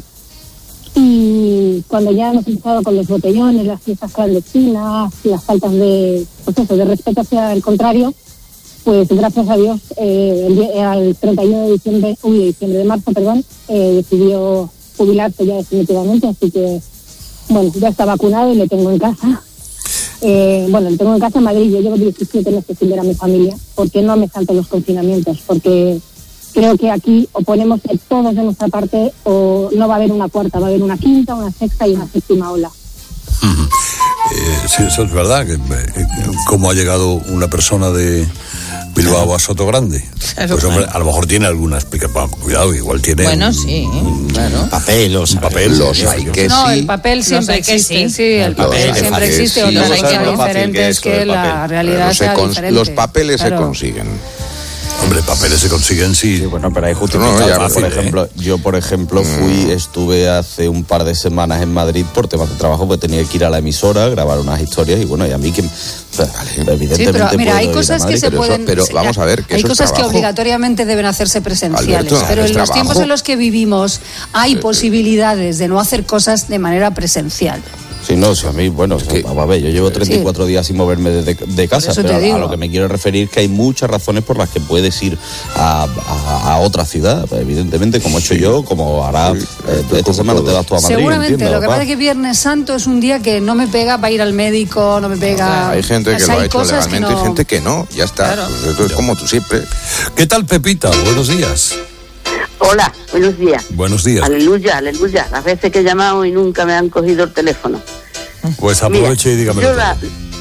Y cuando ya hemos empezado con los botellones, las fiestas clandestinas, las faltas de, pues eso, de respeto hacia el contrario, pues gracias a Dios, eh, el, al treinta y uno de diciembre, uy, de diciembre, de marzo, perdón, eh, decidió jubilarse ya definitivamente, así que, bueno, ya está vacunado y le tengo en casa. Eh, bueno, lo tengo en casa en Madrid. Yo llevo diecisiete meses sin ver a mi familia. ¿Por qué no me salto los confinamientos? Porque creo que aquí o ponemos todos de nuestra parte o no va a haber una cuarta, va a haber una quinta, una sexta y una séptima ola. Uh-huh. Eh, sí, eso es verdad. Que, eh, ¿Cómo ha llegado una persona de Bilbao a Sotogrande? Claro, pues hombre, a lo mejor tiene alguna explicación. Cuidado, igual tiene bueno, un, sí, un claro. papel, o un papel, los hay que no, sí. el papel siempre existe, sí, el, el papel, papel siempre que existe. sí. Otras No cosas diferentes que, que la realidad se sea cons- diferente. Los papeles claro. se consiguen. Hombre, papeles se consiguen, sí. Sí, bueno, pero hay justo No, no, ya por fácil, ejemplo, ¿eh? yo por ejemplo fui, estuve hace un par de semanas en Madrid por temas de trabajo, porque tenía que ir a la emisora, grabar unas historias y bueno, y a mí que, o sea, evidentemente sí, pero mira, puedo hay ir a cosas Madrid, que se pero pueden, eso, pero vamos a ver, que hay eso cosas es que trabajo. obligatoriamente deben hacerse presenciales, Alberto, pero en es los trabajo. tiempos en los que vivimos hay Sí, sí. posibilidades de no hacer cosas de manera presencial. Sí, no, sí, a mí, bueno, que, vamos a ver, yo llevo treinta y cuatro sí. días sin moverme de, de, de casa, eso pero te digo. a lo que me quiero referir es que hay muchas razones por las que puedes ir a, a, a otra ciudad, evidentemente, como he hecho yo, como hará, sí, eh, esta semana te vas tú a Madrid. Seguramente, entiendo, lo que pasa es que Viernes Santo es un día que no me pega para ir al médico, no me pega... Hay gente que o sea, lo ha hay hecho cosas legalmente, que no... hay gente que no, ya está. Claro. Pues esto es como tú siempre. ¿Qué tal, Pepita? Buenos días. Hola, buenos días. Buenos días. Aleluya, aleluya. Las veces que he llamado y nunca me han cogido el teléfono. Pues aproveche y dígame. Yo la,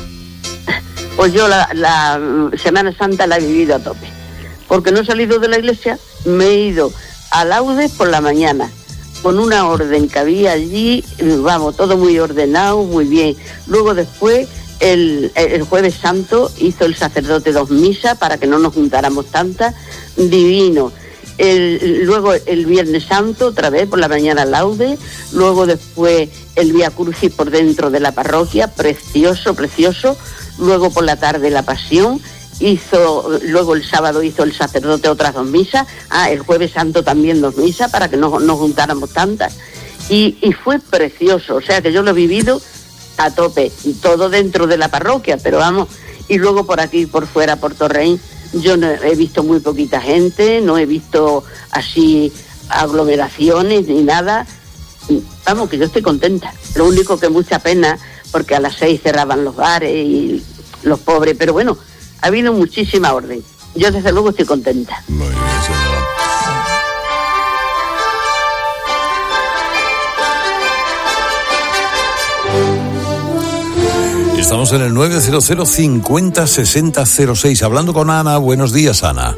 pues yo la, la Semana Santa la he vivido a tope. Porque no he salido de la iglesia, me he ido a laudes por la mañana, con una orden que había allí, vamos, todo muy ordenado, muy bien. Luego después, el, el Jueves Santo, hizo el sacerdote dos misas para que no nos juntáramos tantas, divino. El, luego el Viernes Santo, otra vez por la mañana laude, luego después el Vía Crucis por dentro de la parroquia, precioso, precioso, luego por la tarde la Pasión, hizo, luego el sábado hizo el sacerdote otras dos misas, ah, el Jueves Santo también dos misas para que no nos juntáramos tantas, y, y fue precioso, o sea que yo lo he vivido a tope, todo dentro de la parroquia, pero vamos, y luego por aquí, por fuera, por Torrent, yo no he visto muy poquita gente, no he visto así aglomeraciones ni nada. Vamos, que yo estoy contenta. Lo único que mucha pena, porque a las seis cerraban los bares y los pobres, pero bueno, ha habido muchísima orden. Yo desde luego estoy contenta. Muy bien, señora. Estamos en el nueve cero cero cincuenta sesenta cero seis, hablando con Ana. Buenos días, Ana.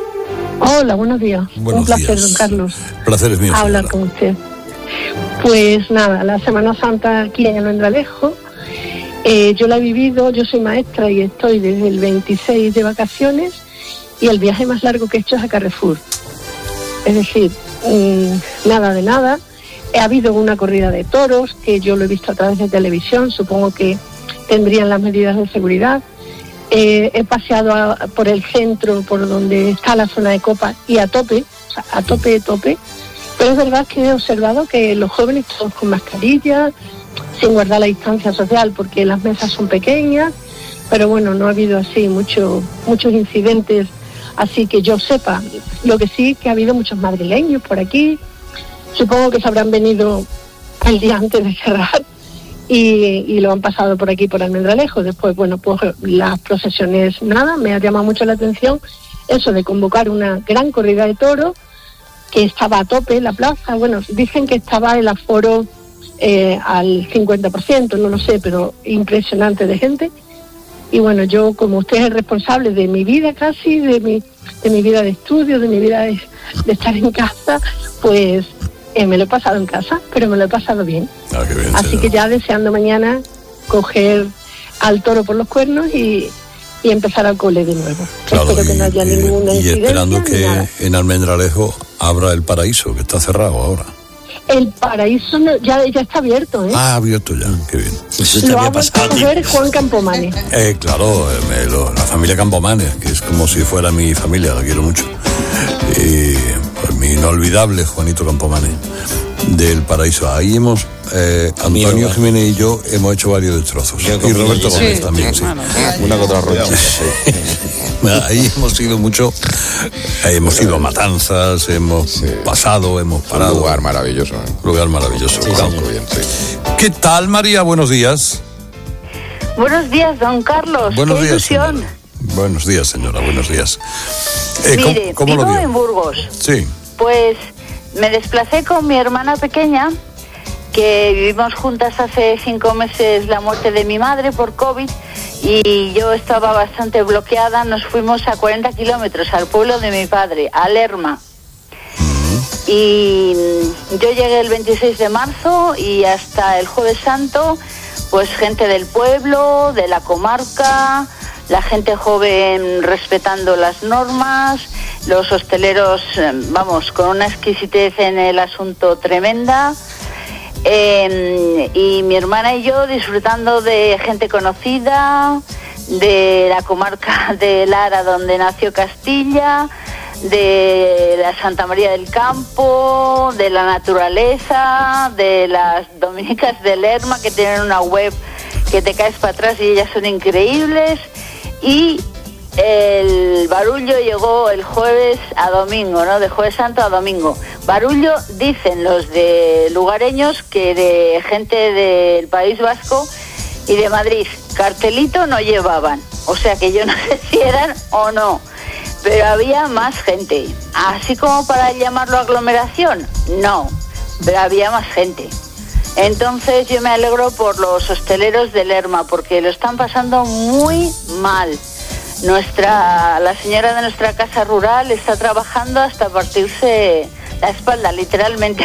Hola, buenos días. Buenos Un placer, días. don Carlos. Placer es mío. Hablar con usted. Pues nada, la Semana Santa aquí en Almendralejo, eh, yo la he vivido, yo soy maestra y estoy desde el veintiséis de vacaciones, y el viaje más largo que he hecho es a Carrefour. Es decir, mmm, nada de nada. Ha habido una corrida de toros, que yo lo he visto a través de televisión, supongo que tendrían las medidas de seguridad. Eh, he paseado a, por el centro, por donde está la zona de copa, y a tope, o sea, a tope de tope. Pero es verdad que he observado que los jóvenes todos con mascarilla, sin guardar la distancia social, porque las mesas son pequeñas, pero bueno, no ha habido así mucho, muchos incidentes, así que yo sepa. Lo que sí, que ha habido muchos madrileños por aquí, supongo que se habrán venido el día antes de cerrar, Y, y lo han pasado por aquí, por Almendralejo. Después, bueno, pues las procesiones, nada, me ha llamado mucho la atención eso de convocar una gran corrida de toros, que estaba a tope la plaza. Bueno, dicen que estaba el aforo eh, al cincuenta por ciento, no lo sé, pero impresionante de gente. Y bueno, yo, como usted es responsable de mi vida casi, de mi, de mi vida de estudio, de mi vida de, de estar en casa, pues Eh, me lo he pasado en casa, pero me lo he pasado bien. Ah, qué bien, Así señora. que ya deseando mañana coger al toro por los cuernos y, y empezar al cole de nuevo. Claro, Espero que no haya y, ninguna y incidencia esperando ni que nada. en Almendralejo abra el Paraíso, que está cerrado ahora. El Paraíso no- ya, ya está abierto, ¿eh? Ah, abierto ya, qué bien. Lo ha vuelto a coger Juan Campomanes. Eh, claro, eh, me lo- la familia Campomanes, que es como si fuera mi familia, la quiero mucho. Y pues, mi inolvidable Juanito Campomanes, del Paraíso. Ahí hemos, eh, Antonio hogar. Jiménez y yo hemos hecho varios destrozos. Yo Y comí Roberto allí. Gómez Sí. también, sí. Una que otra ronchita. Ahí hemos ido mucho, eh, hemos ido a matanzas, hemos pasado, hemos parado. Un lugar maravilloso. ¿eh? Lugar maravilloso. Lo claro. conozco bien, sí. ¿Qué tal, María? Buenos días. Buenos días, don Carlos. Buenos Qué días, ilusión. señora. Buenos días, señora. Buenos días. Eh, ¿cómo- Mire, ¿Cómo, vivo lo vio? en Burgos. Sí. Pues me desplacé con mi hermana pequeña, que vivimos juntas hace cinco meses la muerte de mi madre por COVID, y yo estaba bastante bloqueada. Nos fuimos a cuarenta kilómetros al pueblo de mi padre, a Lerma. Y mm, yo llegué el veintiséis de marzo y hasta el Jueves Santo, pues gente del pueblo, de la comarca, la gente joven respetando las normas, los hosteleros, eh, vamos, con una exquisitez en el asunto tremenda. Eh, y mi hermana y yo disfrutando de gente conocida, de la comarca de Lara donde nació Castilla, de la Santa María del Campo, de la naturaleza, de las dominicas de Lerma, que tienen una web que te caes para atrás y ellas son increíbles. Y el barullo llegó el jueves a domingo, ¿no? De Jueves Santo a domingo. Barullo, dicen los de lugareños, que de gente del País Vasco y de Madrid. Cartelito no llevaban, o sea que yo no sé si eran o no, pero había más gente. Así como para llamarlo aglomeración, no, pero había más gente. Entonces yo me alegro por los hosteleros de Lerma, porque lo están pasando muy mal. Nuestra, la señora de nuestra casa rural está trabajando hasta partirse la espalda, literalmente.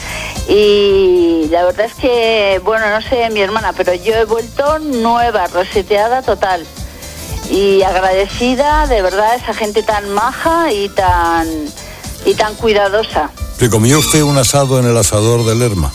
Y la verdad es que, bueno, no sé mi hermana, pero yo he vuelto nueva, reseteada total. Y agradecida, de verdad, a esa gente tan maja y tan, y tan cuidadosa. ¿Se comió usted un asado en el asador de Lerma?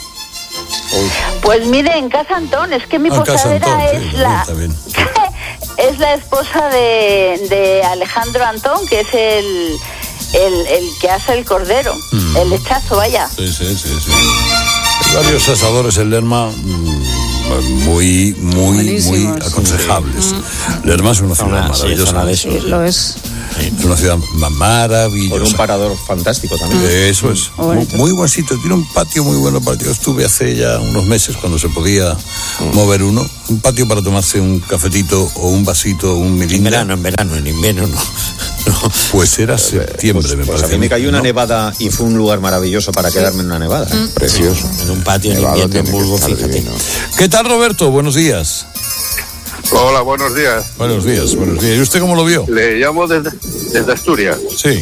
Pues mire, en Casa Antón, es que mi Ah, Casa posadera Antón, es sí, la está bien. es la esposa de, de Alejandro Antón, que es el, el, el que hace el cordero, Mm. el lechazo, vaya. Sí, sí, sí, sí. Hay varios asadores en Lerma mm, muy, muy, Buenísimos. muy aconsejables. Lerma es una ciudad Zona, sí, maravillosa. zona de Sí, esos. lo es. Es una ciudad ma- maravillosa. Con un parador fantástico también. Eso es. Muy Muy, bonito. muy buen sitio. Tiene un patio muy bueno. para- Yo estuve hace ya unos meses cuando se podía mover uno. Un patio para tomarse un cafetito o un vasito, un En mirinda. verano, en verano, en invierno no. Pues era septiembre, me Pues a parece. mí me cayó una ¿no? nevada y fue un lugar maravilloso para quedarme en una nevada. ¿eh? Precioso. En un patio en Nevado invierno en tiene que Burgos, estar fíjate. divino. ¿Qué tal, Roberto? Buenos días. Hola, buenos días. Buenos días, buenos días. ¿Y usted cómo lo vio? Le llamo desde, desde Asturias. Sí.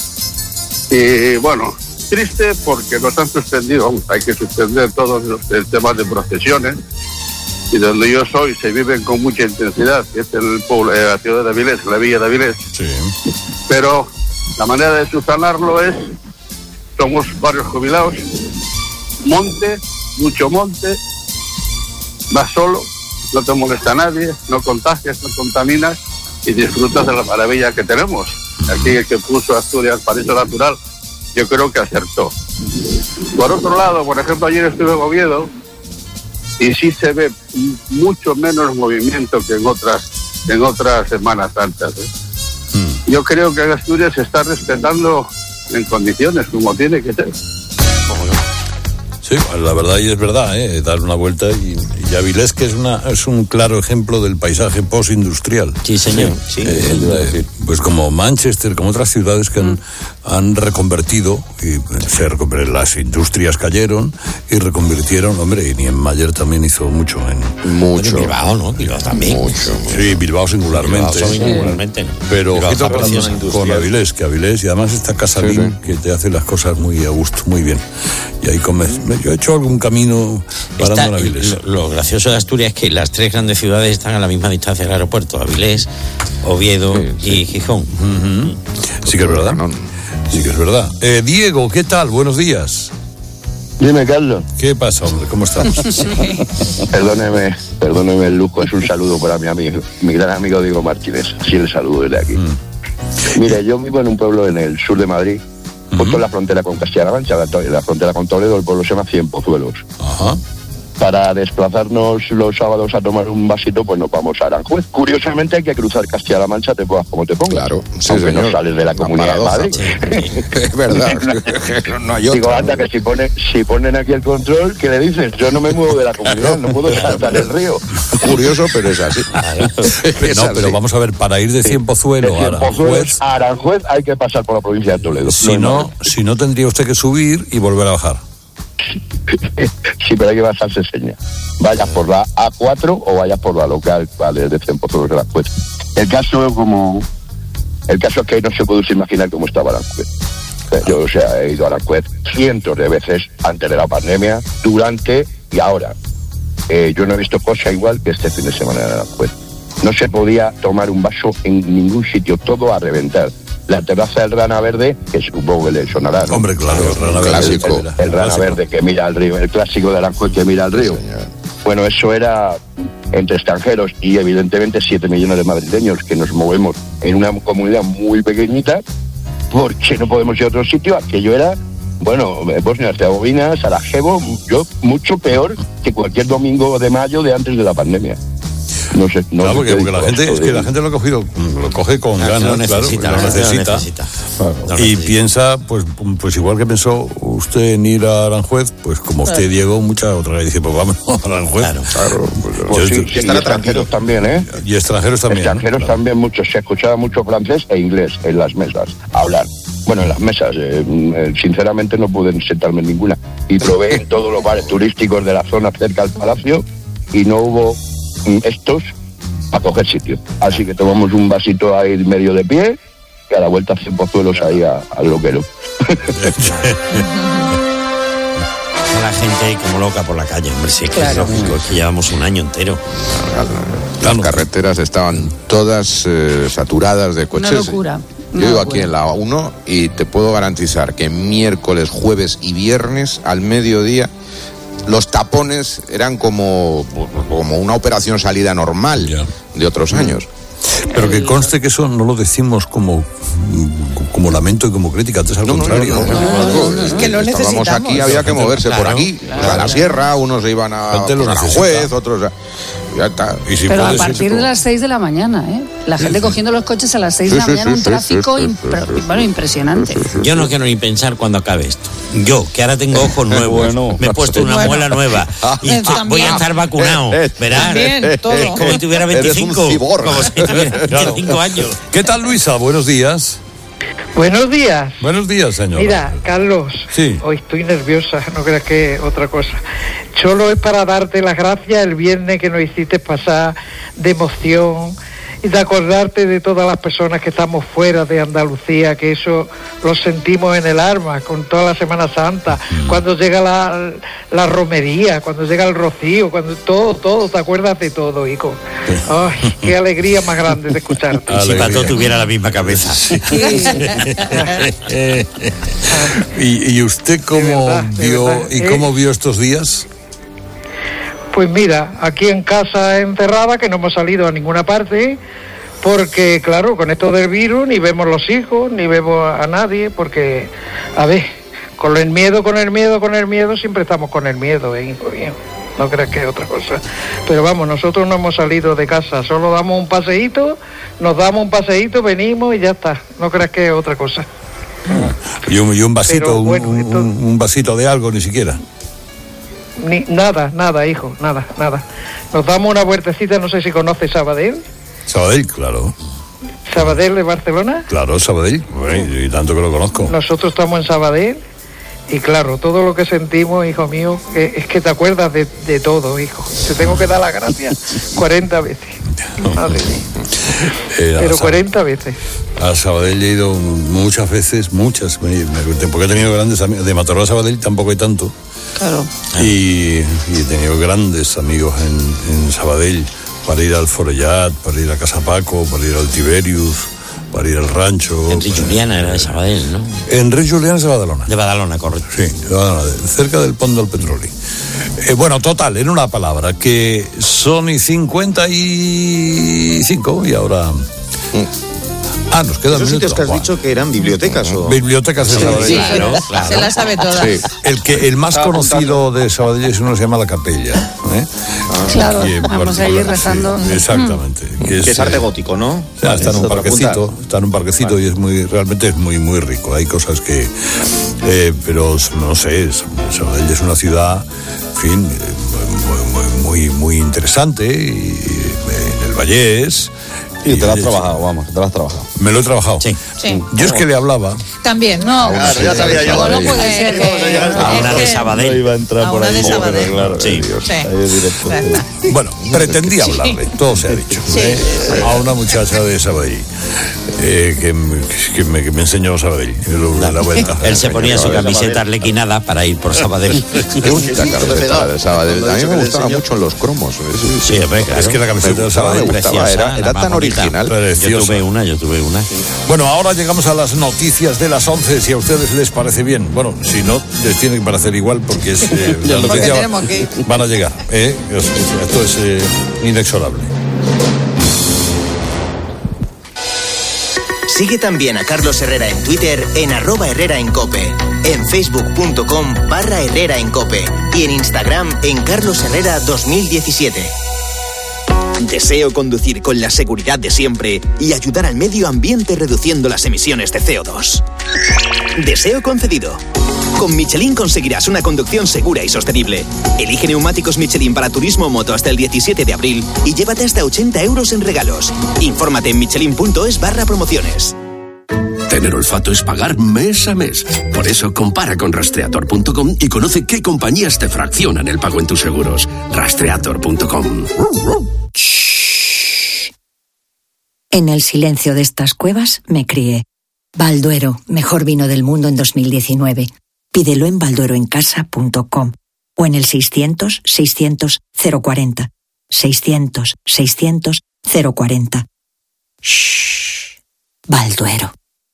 Y bueno, triste porque nos han suspendido, hay que suspender todos los el tema de procesiones. Y donde yo soy se viven con mucha intensidad, que es el pueblo, eh, la ciudad de Avilés, la villa de Avilés. Sí. Pero la manera de subsanarlo es, somos varios jubilados, monte, mucho monte, vas solo, no te molesta nadie, no contagias, no contaminas y disfrutas de la maravilla que tenemos. Aquí el que puso Asturias paraíso natural, yo creo que acertó. Por otro lado, por ejemplo, ayer estuve en Oviedo y sí se ve mucho menos movimiento que en otras en otras Semanas Santas, ¿eh? Mm. Yo creo que en Asturias se está respetando en condiciones como tiene que ser. Sí, la verdad y es verdad, ¿eh? Dar una vuelta y, y Avilés, que es una es un claro ejemplo del paisaje postindustrial. Sí, señor. Sí, Eh, eso te iba a decir. pues como Manchester, como otras ciudades que han, han reconvertido, y se recuperaron, las industrias cayeron y reconvirtieron, hombre, y Niemeyer también hizo mucho en... Mucho. Bilbao, ¿no? Bilbao también. Mucho. Sí, Bilbao singularmente. Bilbao singularmente, ¿no? Pero Bilbao ojito está con, preciosa. con Avilés, que Avilés, y además está Casalín, Sí, sí. que te hace las cosas muy a gusto, muy bien. Y ahí comes. Yo he hecho algún camino parando Está- en Avilés. lo, lo gracioso de Asturias es que las tres grandes ciudades están a la misma distancia del aeropuerto: Avilés, Oviedo Sí, sí. y Gijón. Ujú. Sí que es verdad. No, no. Sí que es verdad. Eh, Diego, ¿qué tal? Buenos días. Dime, Carlos. ¿Qué pasa, hombre? ¿Cómo estamos? Perdóneme, perdóneme el lujo, es un saludo para mi amigo, mi gran amigo Diego Martínez. Así le saludo desde aquí. Mm. Mire, yo vivo en un pueblo en el sur de Madrid, justo en la frontera con Castilla-La Mancha, la, la frontera con Toledo. El pueblo se llama Cienpozuelos. Ajá. Para desplazarnos los sábados a tomar un vasito, pues nos vamos a Aranjuez. Curiosamente hay que cruzar Castilla-La Mancha, te pongas como te pongas. Claro, sí, aunque señor. no sales de la Una Comunidad de paradoja. Madrid. Es verdad. No hay Digo, otra. anda, que si, pone, si ponen aquí el control, ¿qué le dices? Yo no me muevo de la comunidad, no puedo saltar el río. Curioso, pero es así. Es No, así. pero vamos a ver, para ir de Cienpozuelo De a Cienpozuelos Aranjuez, a Aranjuez hay que pasar por la provincia de Toledo. si no, si no tendría usted que subir y volver a bajar. Sí, pero hay que basarse seña. Vayas por la A cuatro o vayas por la local, vale, de Cienpozuelos de Aranjuez. El caso es como... El caso es que no se puede usted imaginar cómo estaba Aranjuez. Yo, o sea, he ido a Aranjuez cientos de veces antes de la pandemia, durante y ahora. Eh, yo no he visto cosa igual que este fin de semana en Aranjuez. No se podía tomar un vaso en ningún sitio, todo a reventar. La terraza del Rana Verde, que supongo que le sonará, ¿no? Hombre, claro, el Rana Verde. Clásico. El, el Rana Clásico. Verde que mira al río, el clásico de Aranjuez que mira al río. Bueno, eso era entre extranjeros y evidentemente siete millones de madrileños que nos movemos en una comunidad muy pequeñita, porque no podemos ir a otro sitio. Aquello era, bueno, Bosnia-Herzegovina, Sarajevo, yo mucho peor que cualquier domingo de mayo de antes de la pandemia. No sé, no Claro, sé porque, qué porque la digo gente, esto es que de- la gente lo ha cogido, lo coge con Ah, ganas, lo necesita, claro, lo lo necesita. necesita. Claro. Lo Y necesita. piensa, pues, pues igual que pensó usted en ir a Aranjuez, pues como usted, Diego, mucha otra vez dice, pues vámonos a Aranjuez. Claro. Claro, pues, Pues Yo- sí, sí, y extranjeros también, ¿eh? Y extranjeros también. Extranjeros ¿no? Claro. también muchos. Se escuchaba mucho francés e inglés en las mesas hablar. Bueno, en las mesas, eh, eh, sinceramente no pude sentarme en ninguna. Y probé en todos los bares turísticos de la zona cerca al palacio y no hubo mm, estos a coger sitio. Así que tomamos un vasito ahí medio de pie y a la vuelta Cienpozuelos ahí a- al loquero. La gente ahí como loca por la calle, hombre, sí, es que Claro. es lógico, es que llevamos un año entero. Las carreteras estaban todas eh, saturadas de Una coches. locura. Yo vivo aquí en la uno y te puedo garantizar que miércoles, jueves y viernes al mediodía los tapones eran como, como una operación salida normal ya. de otros años. Pero que conste que eso no lo decimos como, como lamento y como crítica, antes al no, contrario. No, no, no, no, es que lo necesitamos. Estábamos aquí, había que moverse claro, por aquí, claro, a la sierra, unos se iban a, a Juez, otros a, ya está. Y si Pero a partir ir, de las seis de la mañana, ¿eh? La gente sí, cogiendo los coches a las seis sí, de la mañana, sí, un sí, tráfico sí, sí, impre, sí, sí, bueno, impresionante. Sí, sí, sí, Yo no quiero ni pensar cuando acabe esto. Yo, que ahora tengo ojos nuevos, bueno, me he puesto una bueno. muela nueva y eh, voy a estar vacunado, verás. También, todo. Es como si tuviera veinticinco, como si tuviera veinticinco años. ¿Qué tal, Luisa? Buenos días. Buenos días. Buenos días, señor. Mira, Carlos, sí. hoy estoy nerviosa, no creas que otra cosa. Solo es para darte las gracias el viernes que nos hiciste pasar de emoción y de acordarte de todas las personas que estamos fuera de Andalucía, que eso lo sentimos en el alma con toda la Semana Santa, mm. cuando llega la, la romería, cuando llega el rocío, cuando todo, todo, te acuerdas de todo, hijo. Ay, qué alegría más grande de escucharte. Y si Pato tuviera la misma cabeza. Sí. ¿Y, ¿Y usted cómo verdad, vio verdad, y cómo ¿eh? vio estos días? Pues mira, aquí en casa encerrada, que no hemos salido a ninguna parte, porque claro, con esto del virus ni vemos los hijos, ni vemos a nadie, porque, a ver, con el miedo, con el miedo, con el miedo, siempre estamos con el miedo, ¿eh, hijo mío? No creas que es otra cosa. Pero vamos, nosotros no hemos salido de casa, solo damos un paseíto, nos damos un paseíto, venimos y ya está. No creas que es otra cosa. Y un, y un vasito, Pero, bueno, un, esto... un, un vasito de algo, ni siquiera. Ni, nada, nada, hijo, nada, nada. Nos damos una vueltecita, no sé si conoces Sabadell. Sabadell, claro. ¿Sabadell de Barcelona? Claro, Sabadell, bueno, y tanto que lo conozco. Nosotros estamos en Sabadell y claro, todo lo que sentimos, hijo mío, es, es que te acuerdas de, de todo, hijo. Te tengo que dar las gracias cuarenta veces. Madre mía. Eh, Pero cuarenta veces. A Sabadell he ido muchas veces, muchas, porque he tenido grandes amigos. De Mataró a Sabadell tampoco hay tanto. Claro. Y, y he tenido grandes amigos en, en Sabadell para ir al Forellat, para ir a Casa Paco, para ir al Tiberius, para ir al rancho. Enrique Juliana era de Sabadell, ¿no? Enrique Juliana es de Badalona. De Badalona, correcto. Sí, de Badalona, cerca del Pont del Petroli. Eh, bueno, total, en una palabra, que son y cincuenta y cinco y ahora... Mm. Ah, nos quedan ¿Esos sitios que has dicho que eran bibliotecas o...? Bibliotecas de sí, Sabadell. Sí, claro, claro. Se las sabe todas. Sí. El, que, el más conocido de Sabadell es uno que se llama La Capella. ¿eh? Ah, claro, vamos a ir rezando. Sí, exactamente. Mm. Que, es, que es arte gótico, ¿no? O sea, está en un parquecito, está en un parquecito vale. y es muy, realmente es muy, muy rico. Hay cosas que... Eh, pero, no sé, Sabadell es una ciudad, en fin, muy, muy, muy, muy interesante. Y, en el Vallés... Y te lo has trabajado, vamos, te lo has trabajado. Me lo he trabajado. Sí. sí. Yo es que le hablaba. También, no. Claro, ya sabía yo. No, no puede ser que... A una de Sabadell. No iba a entrar a por una ahí. de Sabadell. Claro, sí. Dios, sí. Ahí bueno, pretendía hablarle, todo se ha dicho. Sí. ¿eh? A una muchacha de Sabadell. Eh, que, que, me, que me enseñó Sabadell. La, la vuelta. Él se ponía su camiseta arlequinada para ir por Sabadell. Qué bonita camiseta de Sabadell. A mí me gustaban mucho los cromos. Sí, claro. Es que la camiseta de Sabadell gustaba, era, era tan original. Yo tuve una, yo tuve una. Bueno, ahora llegamos a las noticias de las once, si a ustedes les parece bien. Bueno, si no, les tiene que parecer igual porque es eh, la noticia van a llegar. ¿eh? Esto es eh, inexorable. Sigue también a Carlos Herrera en Twitter en arroba Herrera en Cope, en facebook.com barra Herrera en Cope y en Instagram en Carlos Herrera dos mil diecisiete. Deseo conducir con la seguridad de siempre y ayudar al medio ambiente reduciendo las emisiones de C O dos. Deseo concedido. Con Michelin conseguirás una conducción segura y sostenible. Elige neumáticos Michelin para turismo moto hasta el diecisiete de abril y llévate hasta ochenta euros en regalos. Infórmate en michelin.es barra promociones. Tener olfato es pagar mes a mes. Por eso compara con rastreator punto com y conoce qué compañías te fraccionan el pago en tus seguros. rastreator punto com. En el silencio de estas cuevas me crié. Balduero, mejor vino del mundo en dos mil diecinueve. Pídelo en balduero en casa punto com o en el seiscientos, seiscientos, cero cuarenta. seiscientos, seiscientos, cero cuarenta. Shh. Balduero.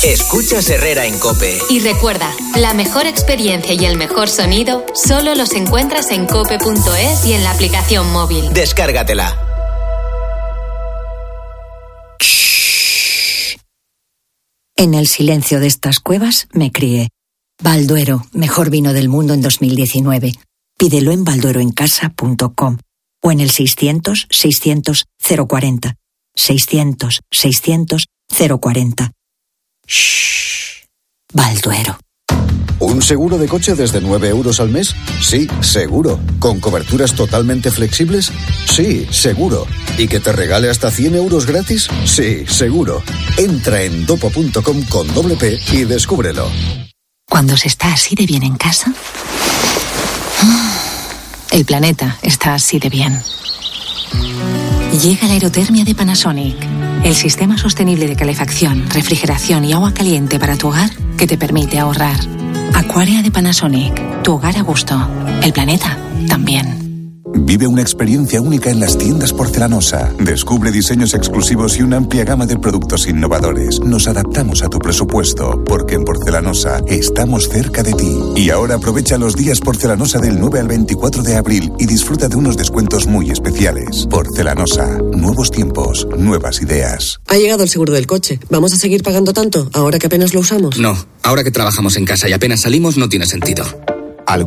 Escuchas Herrera en COPE. Y recuerda, la mejor experiencia y el mejor sonido solo los encuentras en cope punto es y en la aplicación móvil. Descárgatela. En el silencio de estas cuevas me crié. Balduero, mejor vino del mundo en dos mil diecinueve. Pídelo en balduero en casa punto com o en el seiscientos, seiscientos, cero cuarenta. seiscientos, seiscientos, cero cuarenta. Shh. Balduero. ¿Un seguro de coche desde nueve euros al mes? Sí, seguro. ¿Con coberturas totalmente flexibles? Sí, seguro. ¿Y que te regale hasta cien euros gratis? Sí, seguro. Entra en dopo punto com con doble P y descúbrelo. Cuando se está así de bien en casa, el planeta está así de bien. Llega la aerotermia de Panasonic, el sistema sostenible de calefacción, refrigeración y agua caliente para tu hogar que te permite ahorrar. Aquaria de Panasonic, tu hogar a gusto, el planeta también. Vive una experiencia única en las tiendas Porcelanosa. Descubre diseños exclusivos y una amplia gama de productos innovadores. Nos adaptamos a tu presupuesto, porque en Porcelanosa estamos cerca de ti. Y ahora aprovecha los días Porcelanosa del nueve al veinticuatro de abril y disfruta de unos descuentos muy especiales. Porcelanosa, nuevos tiempos, nuevas ideas. Ha llegado el seguro del coche. ¿Vamos a seguir pagando tanto ahora que apenas lo usamos? No, ahora que trabajamos en casa y apenas salimos no tiene sentido.